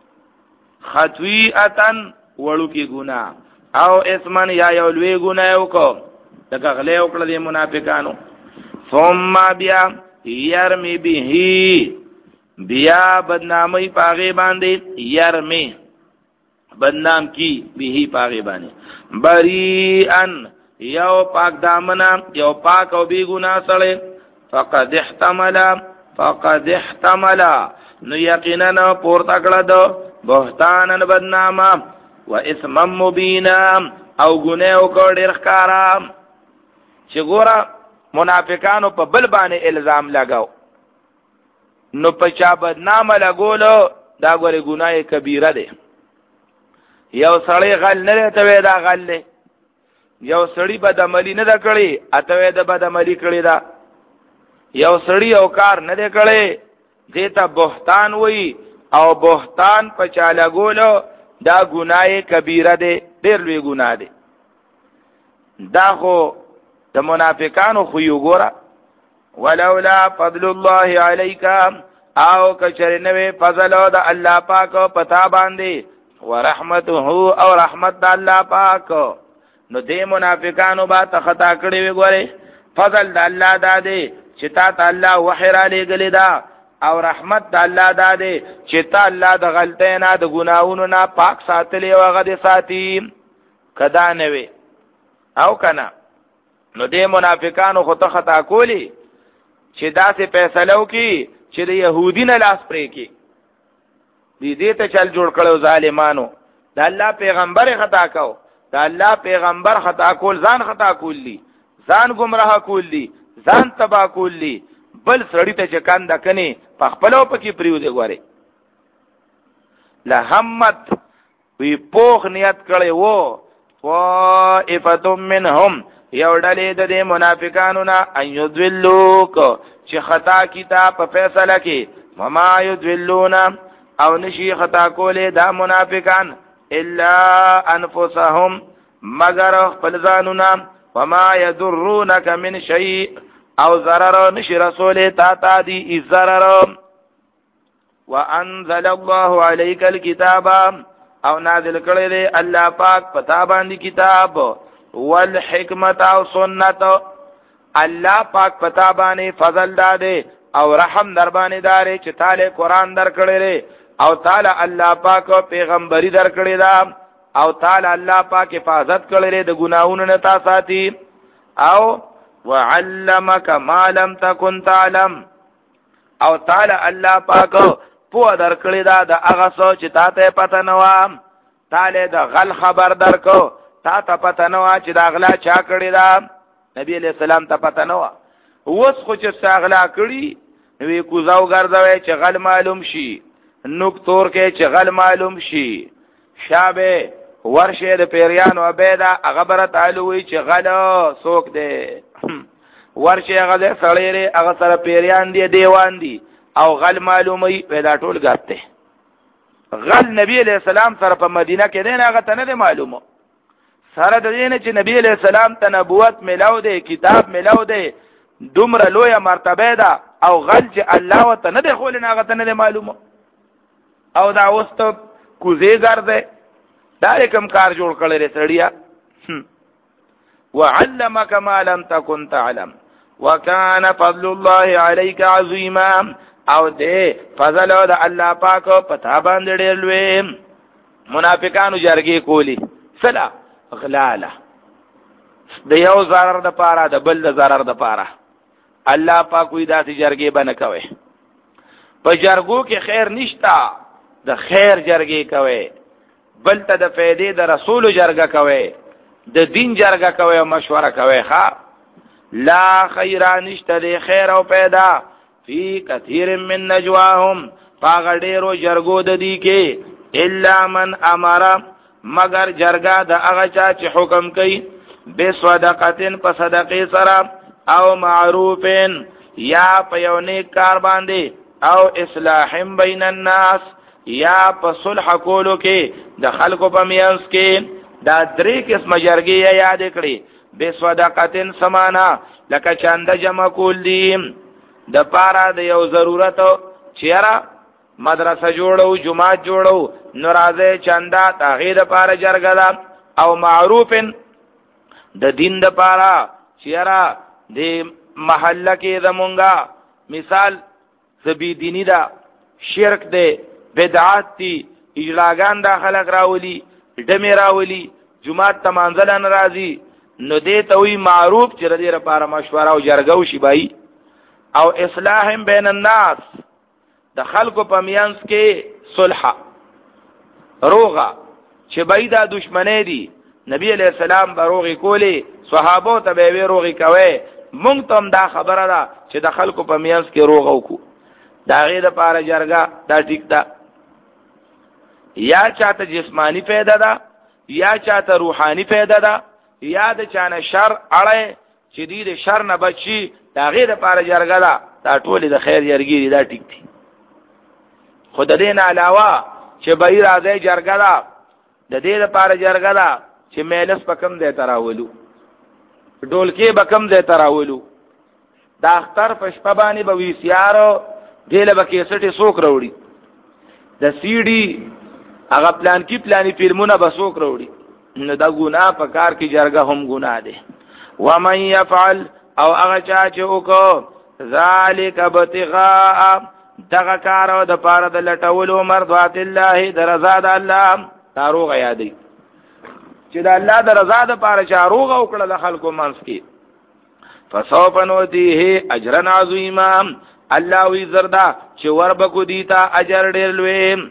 خطیئتن وړو کې ګناه او اسمن یا یو لوی ګناه وکړو دغه غلې وکړه د منافقانو ثم بیا یرمی به بیا بدنامی پاغه باندې یرمی بدنام کی به پاغه باندې بریئن یو پاک دامنا یو پاک او بی ګناه سره فقد احتمل فقد احتمل نو یقینا پورته کړه دو بهتانن بدنامه و اسم مبینا او ګناه وکړ ډیر ښکارا چې ګوره منافقانو په بل باندې الزام لگاو نو په چا بدنامه لګولو دا ګوره ګناه کبیره ده. یو سړی غل نه ته دا غل دی یو سړی بدعملی نه دا کړی اته د بدعملی کړی دا یو سړی او کار نه دی کړی دیتا بهتان وای او بهتان په چا لګولو دا ګناه کبیره ده ډیر لوی ګناه ده. دا خو د منافقانو خو یو ګوره ولولا فضل الله علیک او کچره نوې فضل د الله پاک پتا باندې ورحمته او رحمت د الله پاک نو دې منافقانو با ته خطا کړی وي ګوره فضل د الله دادې چې تا ته الله وحی را لېږلی دا او رحمت د الله دادې چې تا الله د غلطۍ نه د ګناهونو نه پاک ساتلی او هغه دې ساتي کدا نه وي او کنه نو دې منافقانو خو ته خطا کولی چې داسې فیصله وکړي چې د يهودي نه لاس پرې کړي دې دې ته چل جوړ کړو ظالمانو د الله پیغمبر خطا کو د الله پیغمبر خطا کول ځان خطا کول دي ځان گمراه کول دي ځان تبا کول دي بل سړی ته چې کاند کني په خپلو پکې پریو دی غواره لهمت وی پوخ نیت کړي وو طائفه منهم یو ډلې د منافقانو نه ان یذلوک چې خطا کتاب په فیصله کې وما یذلون او نشي خطا کوله دا منافقان الا انفسهم مگر خپل ځانونه وما يضرونك من شيء او ضرر نشي رسول تا تا دي ضرر وانزل الله عليك الكتاب او نازل کړی دی الله پاک پتا باندې کتاب والحکمت او سنت الله پاک پتا باندې فضل داده او رحم در باندې داري چې تعالی قران در کړی دی او تعالی الله پاک پیغمبري در کړی دا او تعالی الله پاک حفاظت کړی د ګناہوں نه تا ساتي او وعلمك ما لم تكن تعلم او تعالی الله پاک په در کړی دا د هغه څه چې تا ته پته نه و تعالی د غل خبر درکو تا ته پته نه و چې دا غلا چا کړی دا نبی علیہ السلام ته پته نه و اوس خو چې ساغلا کړی نو کوزاو ګرځوي چې غل معلوم شي نوک تور کې چې غل معلوم شي شابه ورشه د پیریان او بيدا خبره تعالی وی چې غل سوک دی ورشه غل سړی هغه سره پیریان دی دیوان دی او غل معلومي پیدا ټول غاته غل نبی علیہ السلام سره په مدینه کې دی هغه ته نه معلومه سره د دې نه چې نبی علیہ السلام ته نبوت ملاو دی کتاب ملاو دی دومره لویه مرتبه ده او غل چې الله وته نه دی خول نه هغه ته نه معلومه او دا وست کوزه ګرځي دا کوم کار جوړ کړل سړیا وعلمك ما لم تكن تعلم وكان فضل الله عليك عظيما او دې فضل د الله پاک پتا باندې ډېر لوی منافقانو جرګي کولی سلا غلاله د یو zarar د پاره د بل د zarar د پاره الله پاک وی داسې جرګي بنه کوي په جرګو کې خیر نشتا د خیر جرګي کوي بل ته د فائدې د رسول جرګه کوي د دین جرګه کوي او مشوره کوي ها لا خیر نشته د خیر او پیدا فی کثیر من نجواهم پاغړېرو جرګو د دی کې الا من امر مگر جرګه د هغه چا چې حکم کوي به صدقاتن په صدقې سره او معروفین یا په یو نیک کار باندې او اصلاح بین الناس یا په صلح کولو کې د خلکو په میانس کې دا درې قسم جرګې یاد کړې بصدقتن سمانا لکه چند جمع کول دی د پارا د یو ضرورت چیرې مدرسه جوړو جمعه جوړو ناراضه چندا تغیر پارا جرګلا او معروفن د دین د پارا چیرې د محله کې زمونږه مثال سبی دینی دا شرک دی بدعات دی اجلاګان دا خلق راولي ډمه راولي جمعه تمانځل ناراضي نو دې ته وی معروف چې ردی لپاره مشوره او جرګو شي بای او اصلاح بین الناس د خلکو په میانس کې صلح روغه چې بای دا دشمنی دي نبی علیہ السلام بروغي کولی صحابو ته به وی روغي کوي مونږ ته دا خبره ده چې د خلکو په میانس کې روغه وکړو دا غي د پاره جرګه دا ټیک ده یا چاته جسمانی فائدہ ده یا چاته روحانی فائدہ ده یا د چانه شر اړه چې دې د شر نه بچي دا غي د پاره جرګه ده دا ټول د خیر جرګي دا ټیک دي خود دې نه علاوه چې به راځي جرګه ده د دې لپاره جرګه ده چې مېلس پکم دې تراولو ډولکی بکم دې تراولو دا اختر پشپ باندې به وی سیارو دله به کیسټي سوک راوړي د سی ډي هغه پلان کی پلاني فلمونه به سوک راوړي نو دا ګناه په کار کې جرګه هم ګناه ده و من يفعل او هغه چا چې وکړو ذالک ابتغاء دغه کار د پاره د لټولو مرضات الله درزا د الله تاروغ یادې چې د الله د رضا د پاره چاروغ او کړه د خلکو منځ کې فسوف نوتیه اجرا عظیما الله وی زردا چې وربکو دیتا اجر ډیر لوی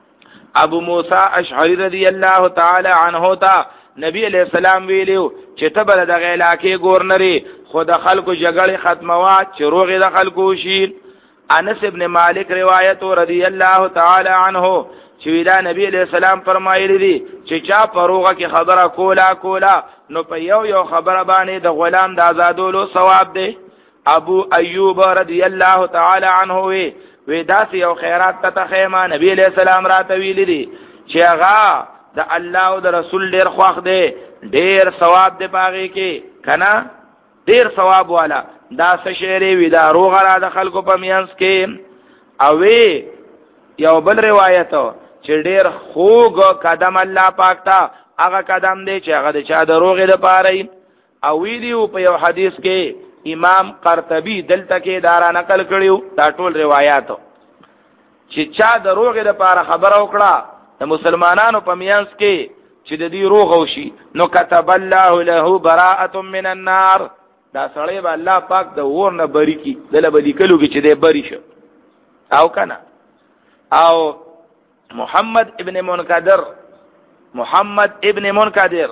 ابو موسی اشعری رضی الله تعالی عنہ تا نبی علیہ السلام ویلو چې تبل د علاقې گورنری خود خلکو جګړه ختموا چې روغ د خلکو شي انس ابن مالک روایت رضی الله تعالی عنہ چې ویلا نبی علیہ السلام فرمایلی دي چې چا پروغه کې خبره کولا کولا نو په یو یو خبره باندې د غلام د آزادولو ثواب دی ابو ایوب رضی الله تعالی عنہ وی وی داس یو خیرات ته خیمه نبی علیہ السلام را تویل دي چې هغه د الله او د رسول ډیر خوښ دی ډیر ثواب دی پاږي کې کنا ډیر ثواب والا دا شعر وی دا روغه را د خلکو په میانس کې او وی یو بل روایت چې ډیر خوږ قدم الله پاک تا هغه قدم دی چې هغه د چا د روغه د پاره او ویډیو په یو حدیث کې امام قرطبی دلته کې دارا نقل کړیو دا ټول روایت چې چا د روغه د پاره خبره وکړه د مسلمانانو په میانس کې چې د دې روغ وشي نو كتب الله له براءه من النار دا سړی به الله پاک د ور نه بری کی دله به لیکلو کې چې دې بری شو او کنه او محمد ابن منقدر محمد ابن منقدر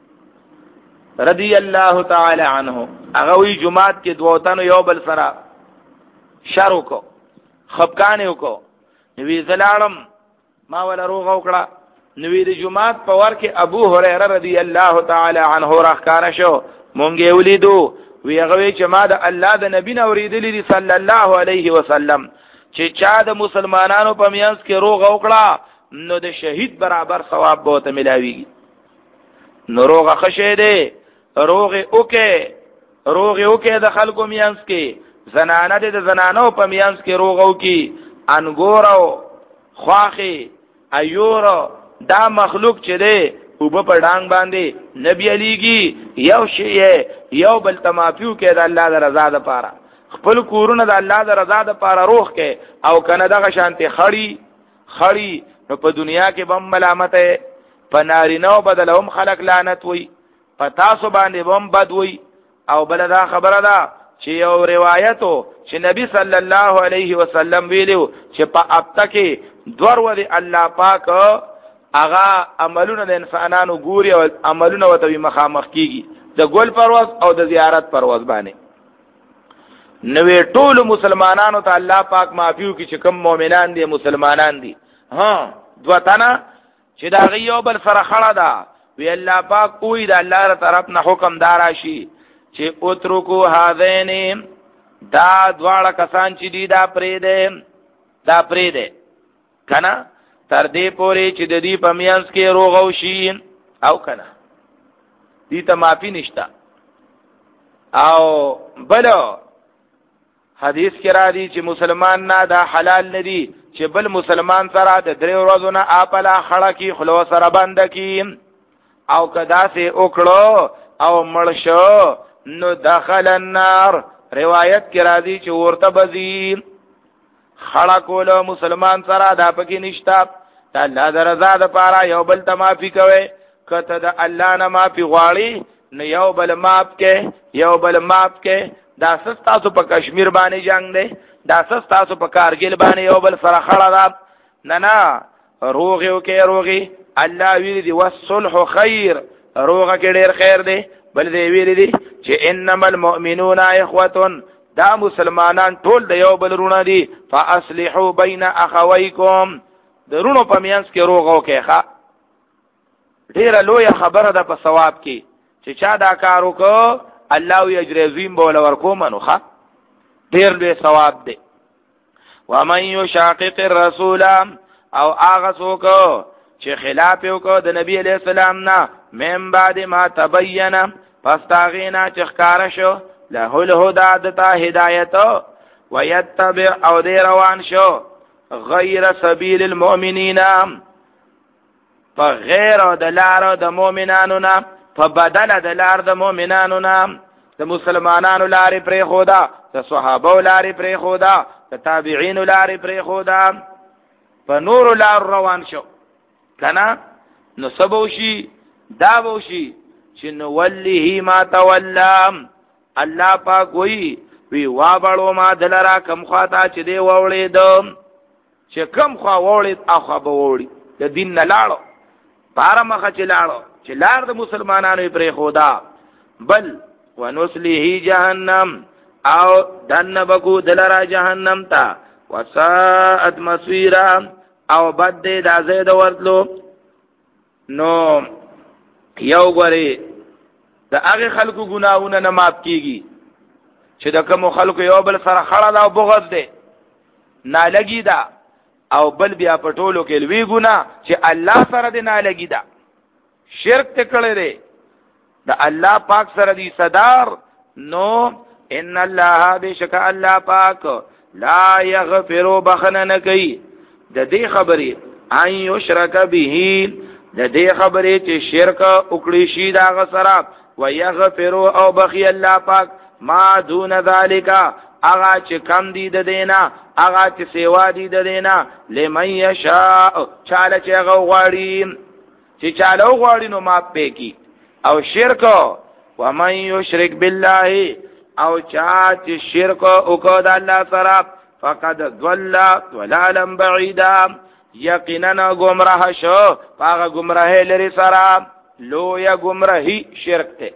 رضی الله تعالی عنہ هغه وی جمعات کې دوتانو یو بل سره شروع کو خپکانه وکړو نوې زلالم ما ولا روغ وکړه نوې د جمعات په ور کې ابو هريره رضی الله تعالی عنہ راخاره شو مونږه ولیدو وی هغه چې ما د الله د نبی نو ورېدلی صلی الله علیه وسلم چې چا د مسلمانانو په میانس کې روغ وکړه نو د شهید برابر ثواب به ته ملاويږي نو روغه خشه دی روغه اوکه روغه اوکه د خلکو میانس کې زنانه د زنانو په میانس کې روغو کې انګورو خواخي ایورو دا مخلوق چې دی او په ډانګ باندې نبی علیږي یو شی یو بل تمافیو کې د الله د رضا لپاره خپل کورونه د الله د رضا لپاره روغ کې او کنه دغه شانتي خړی خړی نو په دنیا کې بم ملامت ہے په نارینو بدلهم خلق لعنت وي په تاسو باندې بم بد وي او بل دا خبره ده چې یو روایتو چې نبی صلی الله علیه وسلم ویلو چې په اپتا کې دور ودی الله پاک هغه عملونه د انسانانو ګوري او عملونه وته مخامخ کیږي د ګل پرواز او د زیارت پرواز باندې نوې ټول مسلمانانو ته الله پاک معافیو کې چې کوم مؤمنان دي مسلمانان دي ها دوتانا چې دا غيو بل سره خړه ده وی الله پاک کوئی دا الله تر طرف نه حکم دارا شي چې اترکو هاذین دا دواړه کسان چې دی دا پرې ده دا پرې ده کنه تر دې پورې چې د دې پمیانس کې روغو شي او کنه دې ته معافي نشتا او بلو حدیث کې را دي چې مسلمان نه دا حلال نه دي چې بل مسلمان سره د درې ورځې نه اپلا خړه کی خلو سره بند کی او کدا سه وکړو او مړشو نو دخل النار. روایت کې را دي چې ورته بزي خړه کولو مسلمان سره دا پکې نشتا. د الله د رضا لپاره یو بل ته معافي کوي. کته د الله نه معافي غواړي نو یو بل معاف کې یو بل معاف کې. دا سستاسو په کشمیر باندې جنگ دی، دا سستاسو په کارګل باندې یو بل سره خړه ده. نه نه روغي او کې روغي. الله ویل دی والصلح خیر، روغه کې ډیر خیر دی. بل دی ویل دی چې انما المؤمنون اخوه، دا مسلمانان ټول د یو بل رونه دي. فاصلحوا بین اخویکم، درونو په میانس کې روغه کې ښه. ډیره لوی خبره ده په ثواب کې چې چا دا کار وکړو الله یجر عظیم بوله ورکو منوخه، ډیر لوی ثواب دی. ومن یشاقق الرسول، او هغه څوک چې خلاف وکړو د نبی علیہ السلام نه من بعد ما تبین، پس تاغینا چې ښکارا شو له الهدى دتا هدایت، ويتبع او دی روان شو غیر سبیل المؤمنین، په غیر د لار د مؤمنانو نه، په بدل د لار د مؤمنانو نه. د مسلمانانو لارې پرې خودا، د صحابه لارې پرې خودا، د تابعین لارې پرې خودا، په نور لار روان شو کنه. نو سبوشي دا بوشي چې نو ولله ما تولى. الله پاک وی وی وا بړو ما دلرا کم خواته چې دی وولې دم، چې کم خوا وولې اخو به وولې د دین نه لاړو پاره مخه چې لاړو چې لار د مسلمانانو پرې خودا. بل ونسلیه جهنم، او دن بکو دلرا جهنم تا. وساعت مسویرا، او بد دی دا زید ورتلو. نو یو غری د هغه خلکو ګناونه نه معاف کیږي چې د کوم خلکو یو بل سره خړه او بغض دی نه لګی دا، او بل بیا پټولو کې لوی ګنا چې الله سره دی نه لګی دا، شرک ته کړی دی د الله پاک سره دی صدار. نو ان الله بشک الله پاک لا یغفر بخنن کوي د دې خبرې ان یشرک به، د دې خبرې چې شرک وکړي شي دا غسرات، ويغفر او بخي الله پاک ما دون ذالک، اغا چې کم دی د دینا، اغا چې سیوا دی د دینا، لمن یشاء، چاله چې غواړي چې چاله غواړي نو ما پېکی. او شرک ومن یشرک بالله، او چا چې شرک وکړ د الله سره فقد ضل ضلالا بعیدا، یقینا گمراه شو هغه گمراهی لري سره لوی گمراهی شرک ته.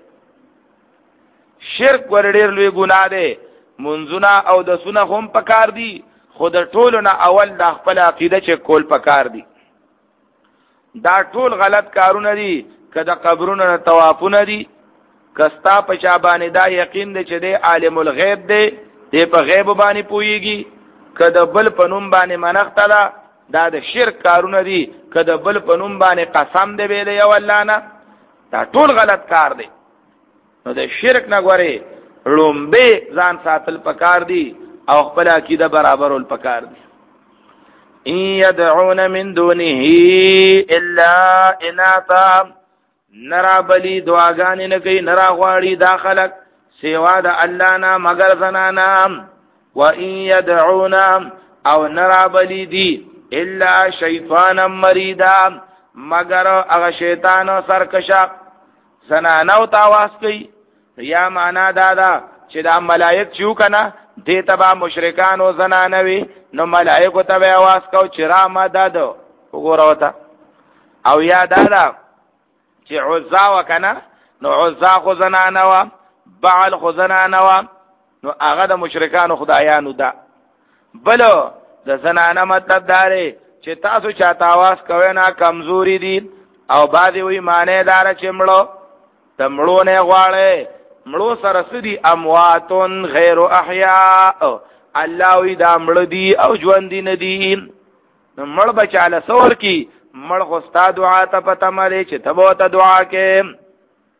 شرک ور ډیر لوی ګناه ده. منځونه او د سونه هم پکار دي، خود ټولو نه اول د خپل عقیده چې کول پکار دي. دا ټول غلط کارونه دي، کله قبرونو نه طوافونه دي، کستا په چا باندې دا یقین دی چې دی عالم الغیب دی، دی په غیب باندې پويږي، کله بل پنوم باندې منښت ده، دا د شرک کارونه دي. کله بل پنوم باندې قسم دی ویل یو الله نه، دا ټول غلط کار دی. نو د شرک نه غوري لومبه ځان ساتل پکار دي او خپل عقیده برابرول پکار دي. ان يدعون من دونه الا اناثا، نرا بلی دعاګانې نه کوي، نرا غواړي دا خلق سوا د الله نه مگر زنانا. و ان يدعون، او نرا بلی دی الا شیطانا مریدا، مگر هغه شیطان سرکشا زنانا او تاواز کوي. یا معنا دا دا چې دا ملائک چیو کنه دې تبا مشرکان او زنانوي، نو ملائکو ته आवाज کو چې را مدد وګوره وتا. او یا دا دا چې عزا وکنه، نو عزا خو زنانه وا، بعل خو زنانه وا، نو هغه د مشرکان خدایانو دا. بلو د زنانه مطلب داره چې تاسو چاته आवाज کوئ نه کمزوري دي، او بعضی وی معنی دار چې مړو ته مړو نه غواړي، مړو سره سدي امواتون غیر احیاء، الله وی دا مړ دي او ژوند دي نه دي. نو مړ بچاله سور کی، مړ خو ستا دعا ته پته مری چې تبو ته دعا کې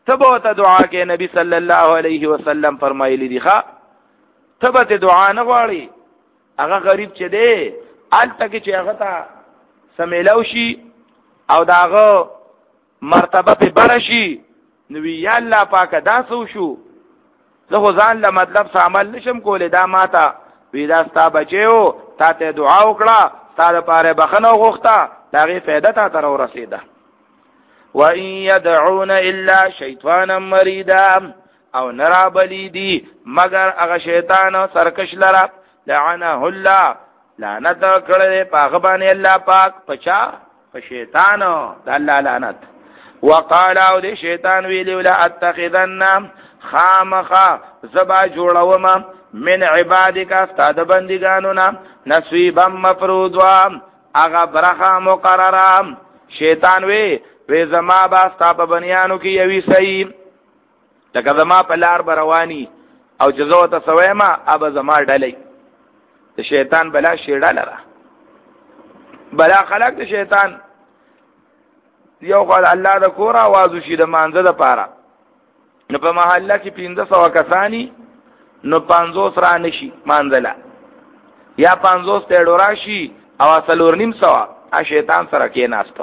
تبو ته دعا کې نبی صلی الله علیه وسلم فرمایلی دی ښا تبه ته دعا نه غواړي هغه غریب چې دی الته کې چې هغه ته سمیلو شي او داغه مرتبه په برشي نو یا الله پاک دا سو شو زه خو ځان له مطلب څه عمل نشم کولای دا ماته وی دا ستا بچیو تا ته دعا وکړه تا لپاره بخنه وغوښته داغه فائدہ تا تر ورسیده وَإِن يَدْعُونَ إِلَّا شَيْطَانًا مَرِيدًا او نرا بلیدی مگر هغه شیطان سرکش لرا لعنه الله لعنت کړه په باندې الله پاک پچا په شیطان د الله لعنت وقال او دی شیطان ویلی لا اتخذن خامخا زبا جوړوم من عبادک استاد بندگانو نا نصیبا مفروضا اغا برخه مقرره شیطان وی وی زما با ستا په بنیانو کې یوي صحیح لکه زما په لار بروانی او جزو ته سویما اب زما ډلې د شیطان بلا شیډا لره بلا خلق د شیطان یو قال الله د کور आवाज شي د مانزه د پاره نو په محله کې پنځه سو کسانی نو پنځوس را نشي مانزله یا پنځوس ته ډورا شي او اصلور نیم سو ا شیطان سره کې ناستو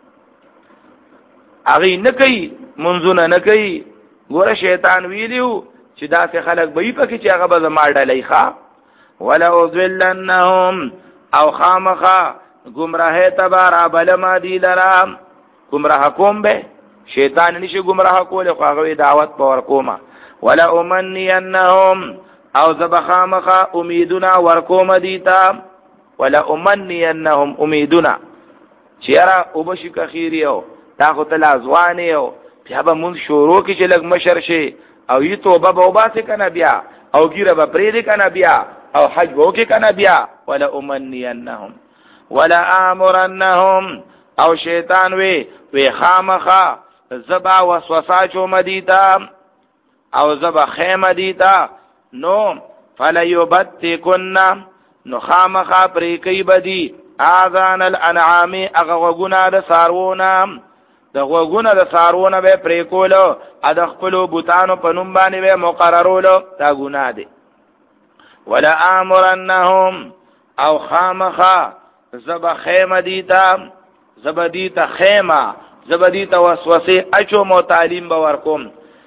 اغه نه کوي منځونه نه کوي ګوره شیطان ویلیو چې دا څه خلک به په کې چې هغه به زما ډلې ښا ولا اذلنهم او خامخا گمراه تبارا بلما دی لرام گمراه کوم به شیطان نشي گمراه کول خو هغه دعوت پور کوما ولا امنينهم او زبخامخا امیدنا ورکوم دیتا ولا امنينهم امیدنا چیرې وبشي کخیریو تا خو تل ازوانیو بیا به مون شروع کی چې لګ مشر شي او یی توبه به وباسه کنه بیا او ګیره به پرې دې کنه بیا او حج وو کې کنه بیا ولا امنينهم ولا امرنهم او شیطان وی وی خامخا زبا وسوسه چو مدیتا او زبا خیمه دیتا نو فلیبتکن نو خامخا پریکی بدی آذان الانعام اغوگونا دا سارونا دا غوگونا دا سارونا بے پریکولو ادخپلو بوتانو پنمبانی بے مقررولو دا گنا دی ولا آمرنهم او خامخا زبا خیمه دیتا زبا دیتا خیمه زبا دیتا وسوسه اچو مو تعلیم باورکم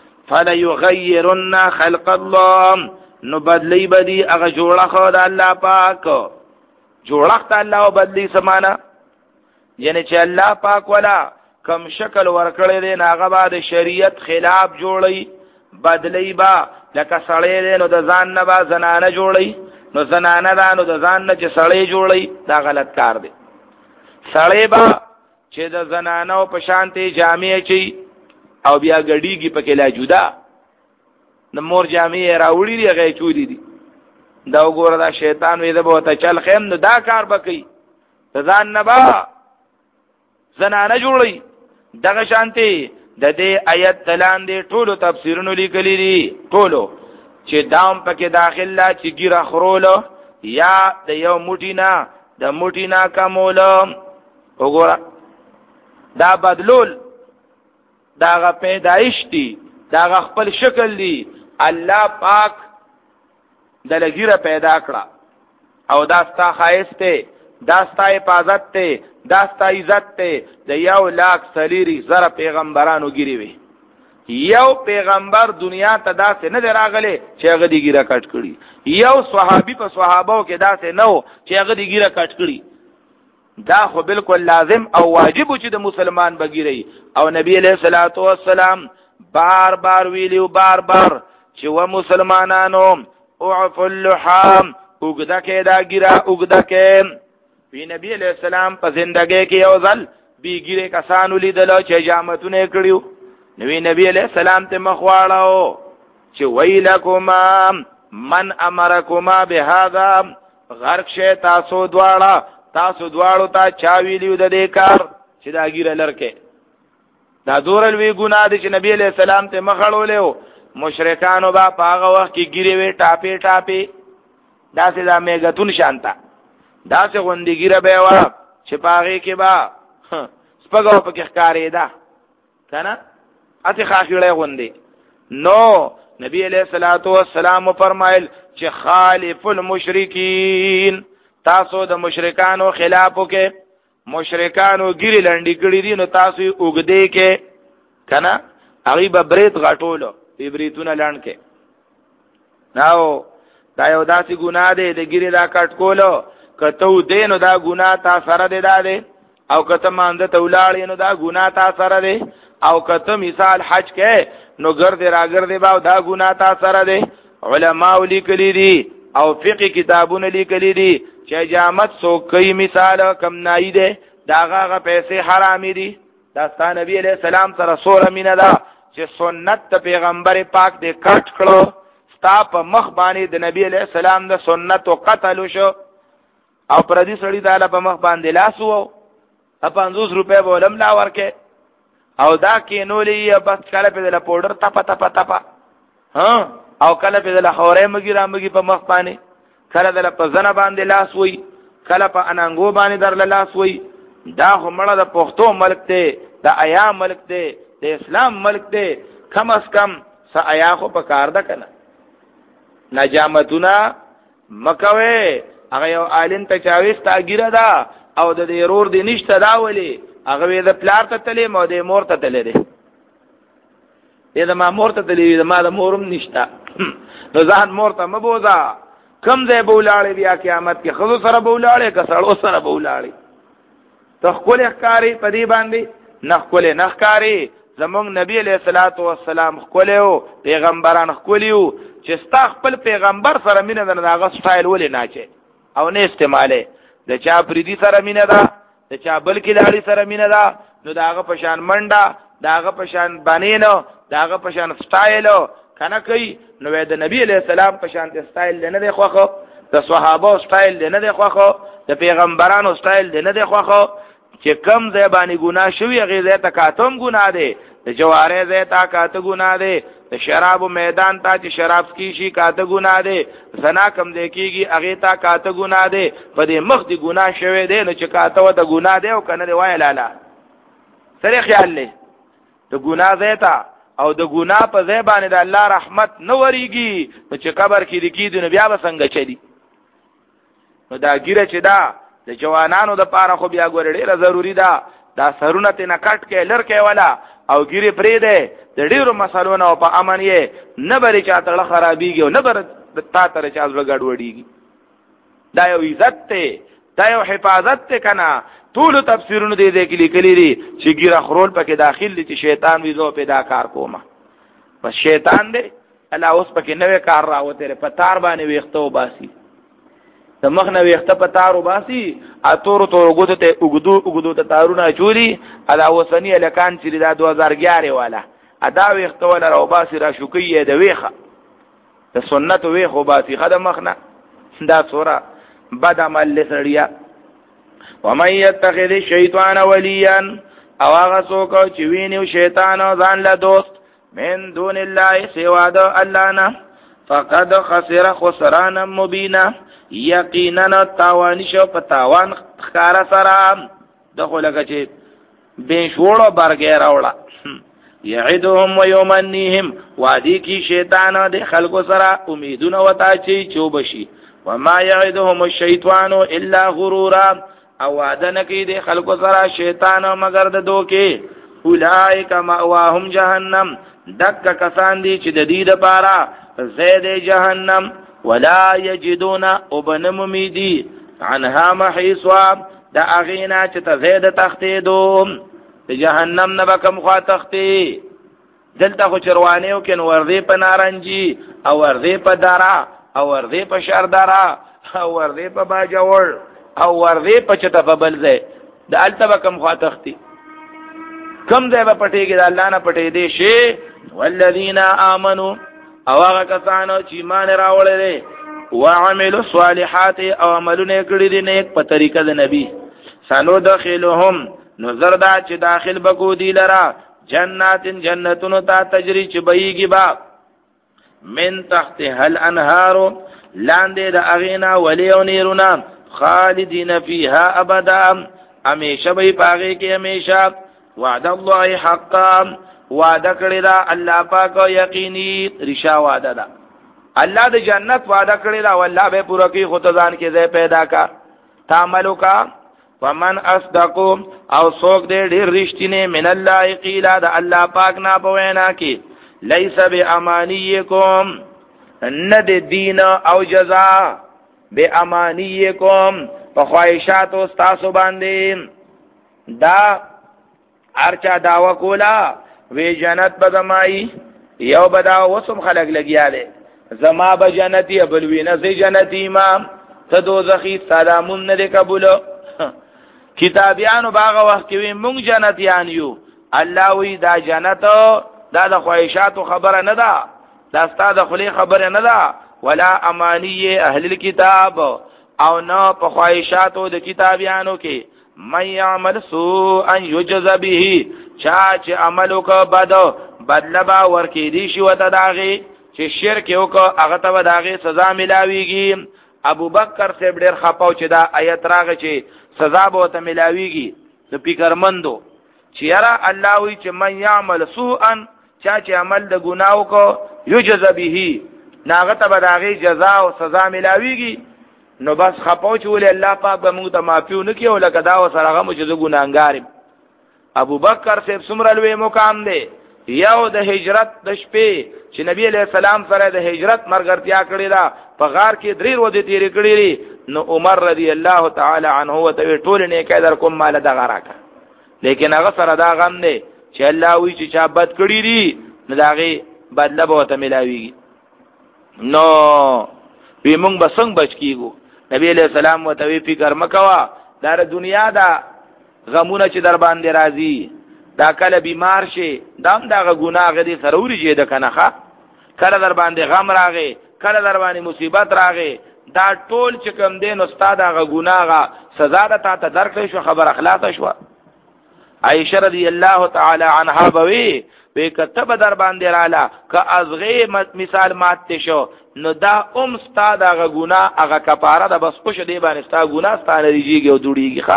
فلیغیرن خلق الله نو بدلی بدی اغا جوړه د الله پاک جوړخت الله بدلی سمانا یعنی چې الله پاک ولا کم شکل ورکړی دی ناغه بعد شریعت خلاف جوړی بدلی با لکه سړی دی نو د ځان نه با زنانه جوړی نو زنانه دا نو د ځان نه چې سړی جوړی دا غلط کار دی سړی با چې د زنانه په شانتي جامع چي او بیا ګډیږي پکې لا جدا د مور جامع راوړي دی هغه چودي دي دا وګوره دا شیطان وې دا به ته چل خیم نو دا کار بکی ځان نه با زنانه جوړي دغه شانتي د دې آیت تلان دي ټولو تفسیرونو لیکلي دي ټولو چې دام پکې داخل لا چې ګیره خرولو یا د یو موټینا د موټینا کمولو وګوره دا بدلول داغه پیدایش دی داغه خپل شکل دی الله پاک د لګیره پیدا کړه او دا ستا خایست ته دا ستا حفاظت ته دا ستا عزت ته د یو لاک سلیری زره پیغمبرانو ګیری وي یو پیغمبر دنیا ته داسې نه دراغله چې هغه دی ګیره کټ کړي یو صحابي په صحابو کې داسې نو چې هغه دی ګیره کټ کړي دا خو بالکل لازم او واجب چې د مسلمان بګیری او نبی علیہ الصلوۃ والسلام بار بار ویلیو بار بار چې و مسلمانانو اعف اللحام وګدا کې دا ګیره وګدا کې وی نبی علیہ السلام په زندګۍ کې یو ځل بیګیره کسانو لیدل چې جامتونه کړیو نبی نبی علیہ السلام ته مخواړو چې ویلکما من امرکما بهذا غرق شه تاسو دواړه تاسو دواړو ته چا ویلیو د دې کار چې دا ګیره لرکه دا دورل وی ګناه دي چې نبی علیہ السلام ته مخړولې مشرکانو با پاغه وخت کې ګیره وی ټاپې ټاپې دا سه دا میګتون شانتا دا سه غوندې ګیره به وا چې پاغه کې با سپګاو پکې ښکارې ده کنه اته خاخړې غوندي. نو نبی علیہ الصلوۃ والسلام فرمایل چې خالف المشرکین، تاسو د مشرکانو خلاف وکړئ. مشرکانو ګری لنډی کړی دي نو تاسو یې وګدې کې کنه هغه به بریت غټولو په بریتونه لاند کې. نو دا یو داسې ګناه دی د ګری دا کټ کولو، کته دې نو دا ګناه تا سره دی دا دی، او کته مانده ته ولاړې نو دا ګناه تا سره دی، او کته مثال حج کې نو ګرځ راګرځي باو دا ګناه تا سره دی. علماء لیکلي دي او فقه کتابونه لیکلي دي چې جامت سو کوي مثال کم نای دی داغه پیسې حرامي دي. دا ستاسو نبی علیہ السلام سره سوره مینه ده چې سنت پیغمبر پاک دې کټ کړو، ستا په مخ باندې د نبی علیہ السلام د سنت او قتل شو، او پردي سړی دا په مخ باندې لاس وو پنځوس روپے بولم لا ورکه، او دا کې نولې بس کله په دله پاوډر تپا تپا تپا ها، او کله په دله خورې مګی را مګی په مخ باندې، کله دله په زنه باندې لاس وای، کله په اننګو باندې در لاس وای. دا همړه د پښتو ملک ته، د آیا ملک ته، د اسلام ملک ته، کم از کم س آیا خو په کار ده کنه. نجامتونه مکوي هغه یو عالم ته چاويست اګیره ده او د دې رور دی نشته دا ولي هغه د پلار ته تلې مو د مور ته تلې دي، دې د ما مور ته تلې د ما د مورم نشته. نو ځان مور ته مبوزا کم ځای بولاړې بیا قیامت کې خود سره بولاړې کسړو سره بولاړې تخکل احکاری پدی باندې نخکل نخکاری. زمونږ نبی علیہ الصلوۃ والسلام خکلیو، پیغمبران خکلیو چې ستا خپل پیغمبر سره مینه ده داغه سټایل ولې نه چي او نه استعماله. د چا پریدي سره مینه ده، د چا بل کې لاړی سره مینه ده، نو داغه پشان منډه، داغه پشان بنینو، داغه پشان سټایلو کنه کوي. نو د نبی علیہ السلام پشان سټایل نه دی خوخه، د صحابه سټایل نه دی خوخه، د پیغمبرانو سټایل نه دی خوخه. چې کم ځای باندې ګناه شوی هغه ځای ته کاتم ګناه دی، د جواره ځای ته کاته ګناه دی، د شراب میدان ته چې شراب کی شي کاته ګناه دی، زنا کم دی کیږي هغه ته کاته ګناه دی، په دې مخ دی ګناه شوی دی نو چې کاته و ته ګناه دی او کنه دی وای لاله سره خیال لې د ګناه ځای ته او د ګناه په ځای باندې د الله رحمت نه وریږي نو چې قبر کې دی کیدو نو بیا به څنګه چلی. نو دا ګیره چې دا د جوانانو د پاره خو بیا ګور ډیره ضروری ده، دا سرونه ته نه کټ کې لړ کې والا او ګیره پرې ده د ډیرو مسالونو او په امن یې نه بری چاته خرابيږي او نه بر تا تر چا زړګړ وډیږي. دا یو عزت ته، دا یو حفاظت ته کنه. ټول تفسیرونه دې دې کې لیکلي دي چې ګیره خرول پکې داخل دي چې شیطان وی زو پیدا کار کومه، بس شیطان دې الله اوس پکې نوې کار راوته په تار باندې ویختو باسي، د مخ نه ویخته په تارو باسي، اتور تور وګدو ته وګدو وګدو ته تارونه چولی. ادا وسنی الکان چې دا دو هزار اګیاره والا ادا ویخته ولا راو باسي را شوکیه د ویخه د سنت ویخو باسي خدای مخنه. دا سوره بد عمل لسړیا. ومن يتخذ الشیطان وليا او هغه څوک چې ویني شیطان ځان له دوست من دون الله سوا د الله نه فقد خسر خسرانا مبینا، یقینا تاوان شو په تاوان خارا سره دغه چې بنشوړو برګه راوړه. یعدهم ويمنيهم، وادي کی شیطان د خلکو سره امیدونه وتا چی چوبشي. وما يعدهم الشیطان الا غرورا، او وعدن کی د خلکو سره شیطان مگر د دوکي. اولئک مأواهم جهنم، دک کسان دي چې د دې لپاره زید جهنم. ولا یجدون ابن ممیدی عنها محیصا، دا اغینا چې تزید تختی دوم د جهنم نه بکم خوا تختی. دلته خو چروانیو کې ورځي په نارنجي او ورځي په دارا او ورځي په شردارا او ورځي په باجوړ او ورځي په چته په بلځه د الته بکم خوا تختی. کم ځای په پټیږي د الله نه پټې دي شي. والذین آمنوا، او هغه کسانو چې ایمان راوړل دي وعملوا الصالحات او عملونه کړی دي نیک په طریقه د نبی، سانو داخلهم نظر دا چې داخل بکو دی لرا جنات جنتون تا تجری چې بهيږي با من تحت هل انهار لاندې د اغینا ولیونیرنا خالدین فیها ابدا، همیشه به پاږي کې همیشه. وعد الله حقا، وعده کړی دا الله پاک یقیني رشا وعده دا الله د جنت وعده کړی دا والله به پوره کوي خو ته ځان کې ځای پیدا کا تعملو کا ومن اصدقو او څوک دې ډېر رښتینی من الله قیلا دا الله پاک نه په وینا کې لیس بامانیکم ند دین او جزاء بامانیکم په خواهشات او تاسو باندې دا ارچا داوا کولا وی جنت بدمای یو بدا وسم خلق لګیا دي زما به جنتی ابل وینه زی جنتی ما ته دوزخی سلامون نه قبول کتابیانو باغه وخت کې مونږ جنتیان یو الله وی دا جنت دا د خواهشات خبره نه ده دا ستاسو خلی خبره نه ده ولا امانی اهل الكتاب او نه په خواهشاتو د کتابیانو کې من يعمل سوءا يجزى به چا چې عملو کو بد بدلبا ورکی دی شي وته داغي چې شرک وکړه هغه ته داغي سزا ملاويږي ابو بکر صاحب ډېر خپاو چې دا آیت راغی چې سزا به ته ملاويږي د فکرمندو چې یاره الله وی چې من يعمل سوءا چا چې عمل د ګناو کو يجزى به ناغه ته داغي جزاء او سزا ملاويږي نو بس خپاو چې ول الله پاک به موږ ته معفو نکي او لکه دا وسره موږ چې ګناګارم ابو بکر صاحب څومره لوی مقام دی یو د هجرت د شپې چې نبی علیہ السلام سره د هجرت مرګرتیا کړی دا په غار کې درې ورځې تیرې کړې نو عمر رضی الله تعالی عنه وته ټول نه کې در کوم مال د غراکه لیکن هغه سره دا غم دی چې الله وی چې چا بد کړی دی نو داغه بدله به ته ملاويږي نو وی مونږ به څنګه بچ کیږو نبی علیہ السلام وته فکر مکوا دا دنیا دا غمونه چې در باندې راځي دا کله بیمار شي دام دا ګناه غدي ضروري جې د کنه کله در باندې غم راغی کله در باندې مصیبت راغی دا ټول چې کوم دین استاد هغه ګناه سزا ده ته درکړې شو خبر اخلاق شو عائشہ رضی الله تعالی عنها بوي به کتب در باندې رااله ک ازغه مثال مات شو نو دا ام استاد هغه ګناه هغه کفاره ده بس خوش دی باندې ستا ګناه ستانه دیږي او دوړيږي ښا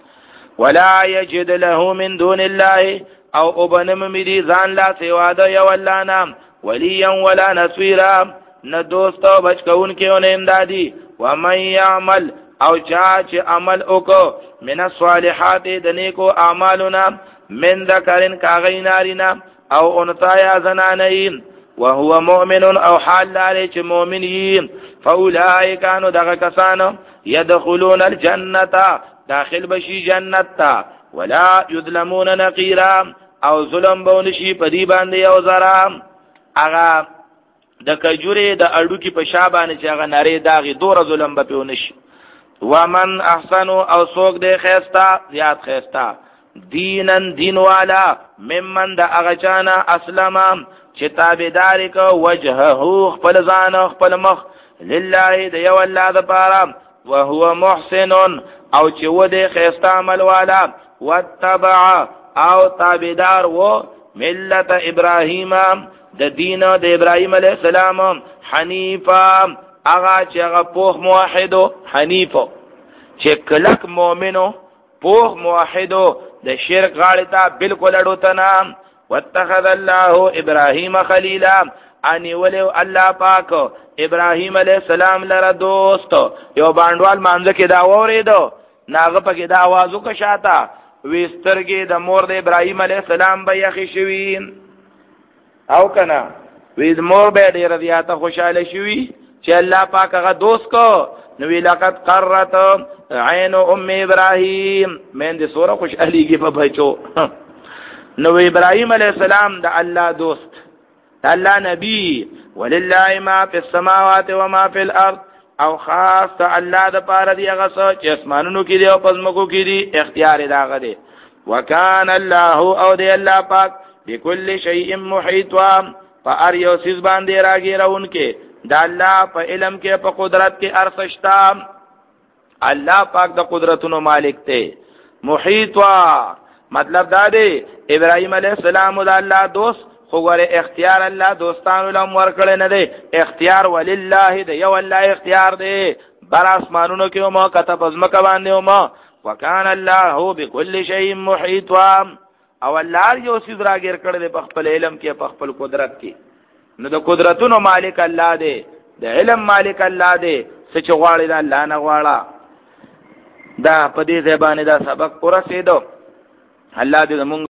ولا يجد له من دون الله او ابنم مدي ځان لا سوا ده یو الله نام وليا ولا نصيرا نه دوست او بچ کون کې ونه امدادي ومن يعمل او چا چې عمل وکړو من الصالحات د نیکو اعمالنا من ذکرن کاغینارینا او انثى زنانین وهو مؤمن او حال لري چې مؤمن یې فاولئک انو دغه کسانو يدخلون الجنه داخل بشي جنت تا ولا يظلمون نقيرا او ظلم بونشي پدی باندې او زرا هغه د کجوري د اړو کې په شابانه چې هغه نری داغي دور ظلم به پونشي ومن احسن او سوق دې خيستا زیات خيستا دینن دین والا ممن د هغه چانا اسلام چې تابعداري کو وجهه خپل ځان خپل مخ لله د یو الله د پاره وهو محسن او چې و دې خيستا عمل والا واتبع او تابعدار و ملت ابراهیم د دین د ابراهیم علیه السلام حنیفا هغه چې هغه پوخ موحدو حنیفو چې کلک مؤمنو پوخ موحدو د شرک غاړه ته بالکل اډوته نه واتخذ الله ابراهیم خلیلا ان ولو الله پاک ابراهیم علیہ السلام لره دوست یو باندوال مانځه کې دا وریدو ناغه پکې دا आवाज وکړه شاته وسترګې د مور د ابراهیم علیہ السلام به یخي شوی او کنه وې مور به ډیره زیاته خوشاله شوی چې الله پاک هغه دوست کو نو وی لقد قرت عین ام ابراهیم مې دې سوره خوشاليږي په بچو نو ابراهیم علیہ السلام د الله دوست د الله نبی ولله ما فی السماوات و ما فی الارض او خاص الله د پاره دی هغه څه چې اسمانونو کې دی او پزمکو کې دی اختیار داغه دی وکان الله او دی الله پاک بكل شیء محیط و پر یو سیز باندې راګیرون کې د الله په علم کې په قدرت کې ارسشتا الله پاک د قدرتونو مالک دی محیط و مطلب دا دی ابراهیم علیہ السلام د الله دوست خو ګره اختیار الله دوستانو لم ورکړل نه دی اختیار ولله دی یو الله اختیار دی بر اسمانونو کې او ما کتب ازمکه باندې او ما وکان الله بكل شيء محيط او الله یو سیز راګر کړی په خپل علم کې په خپل قدرت کې نو د قدرتونو مالک الله دی د علم مالک الله دی څه چې غواړي دا الله نه غواړه دا په دې ځبانه دا سبق ورسېدو الله دې موږ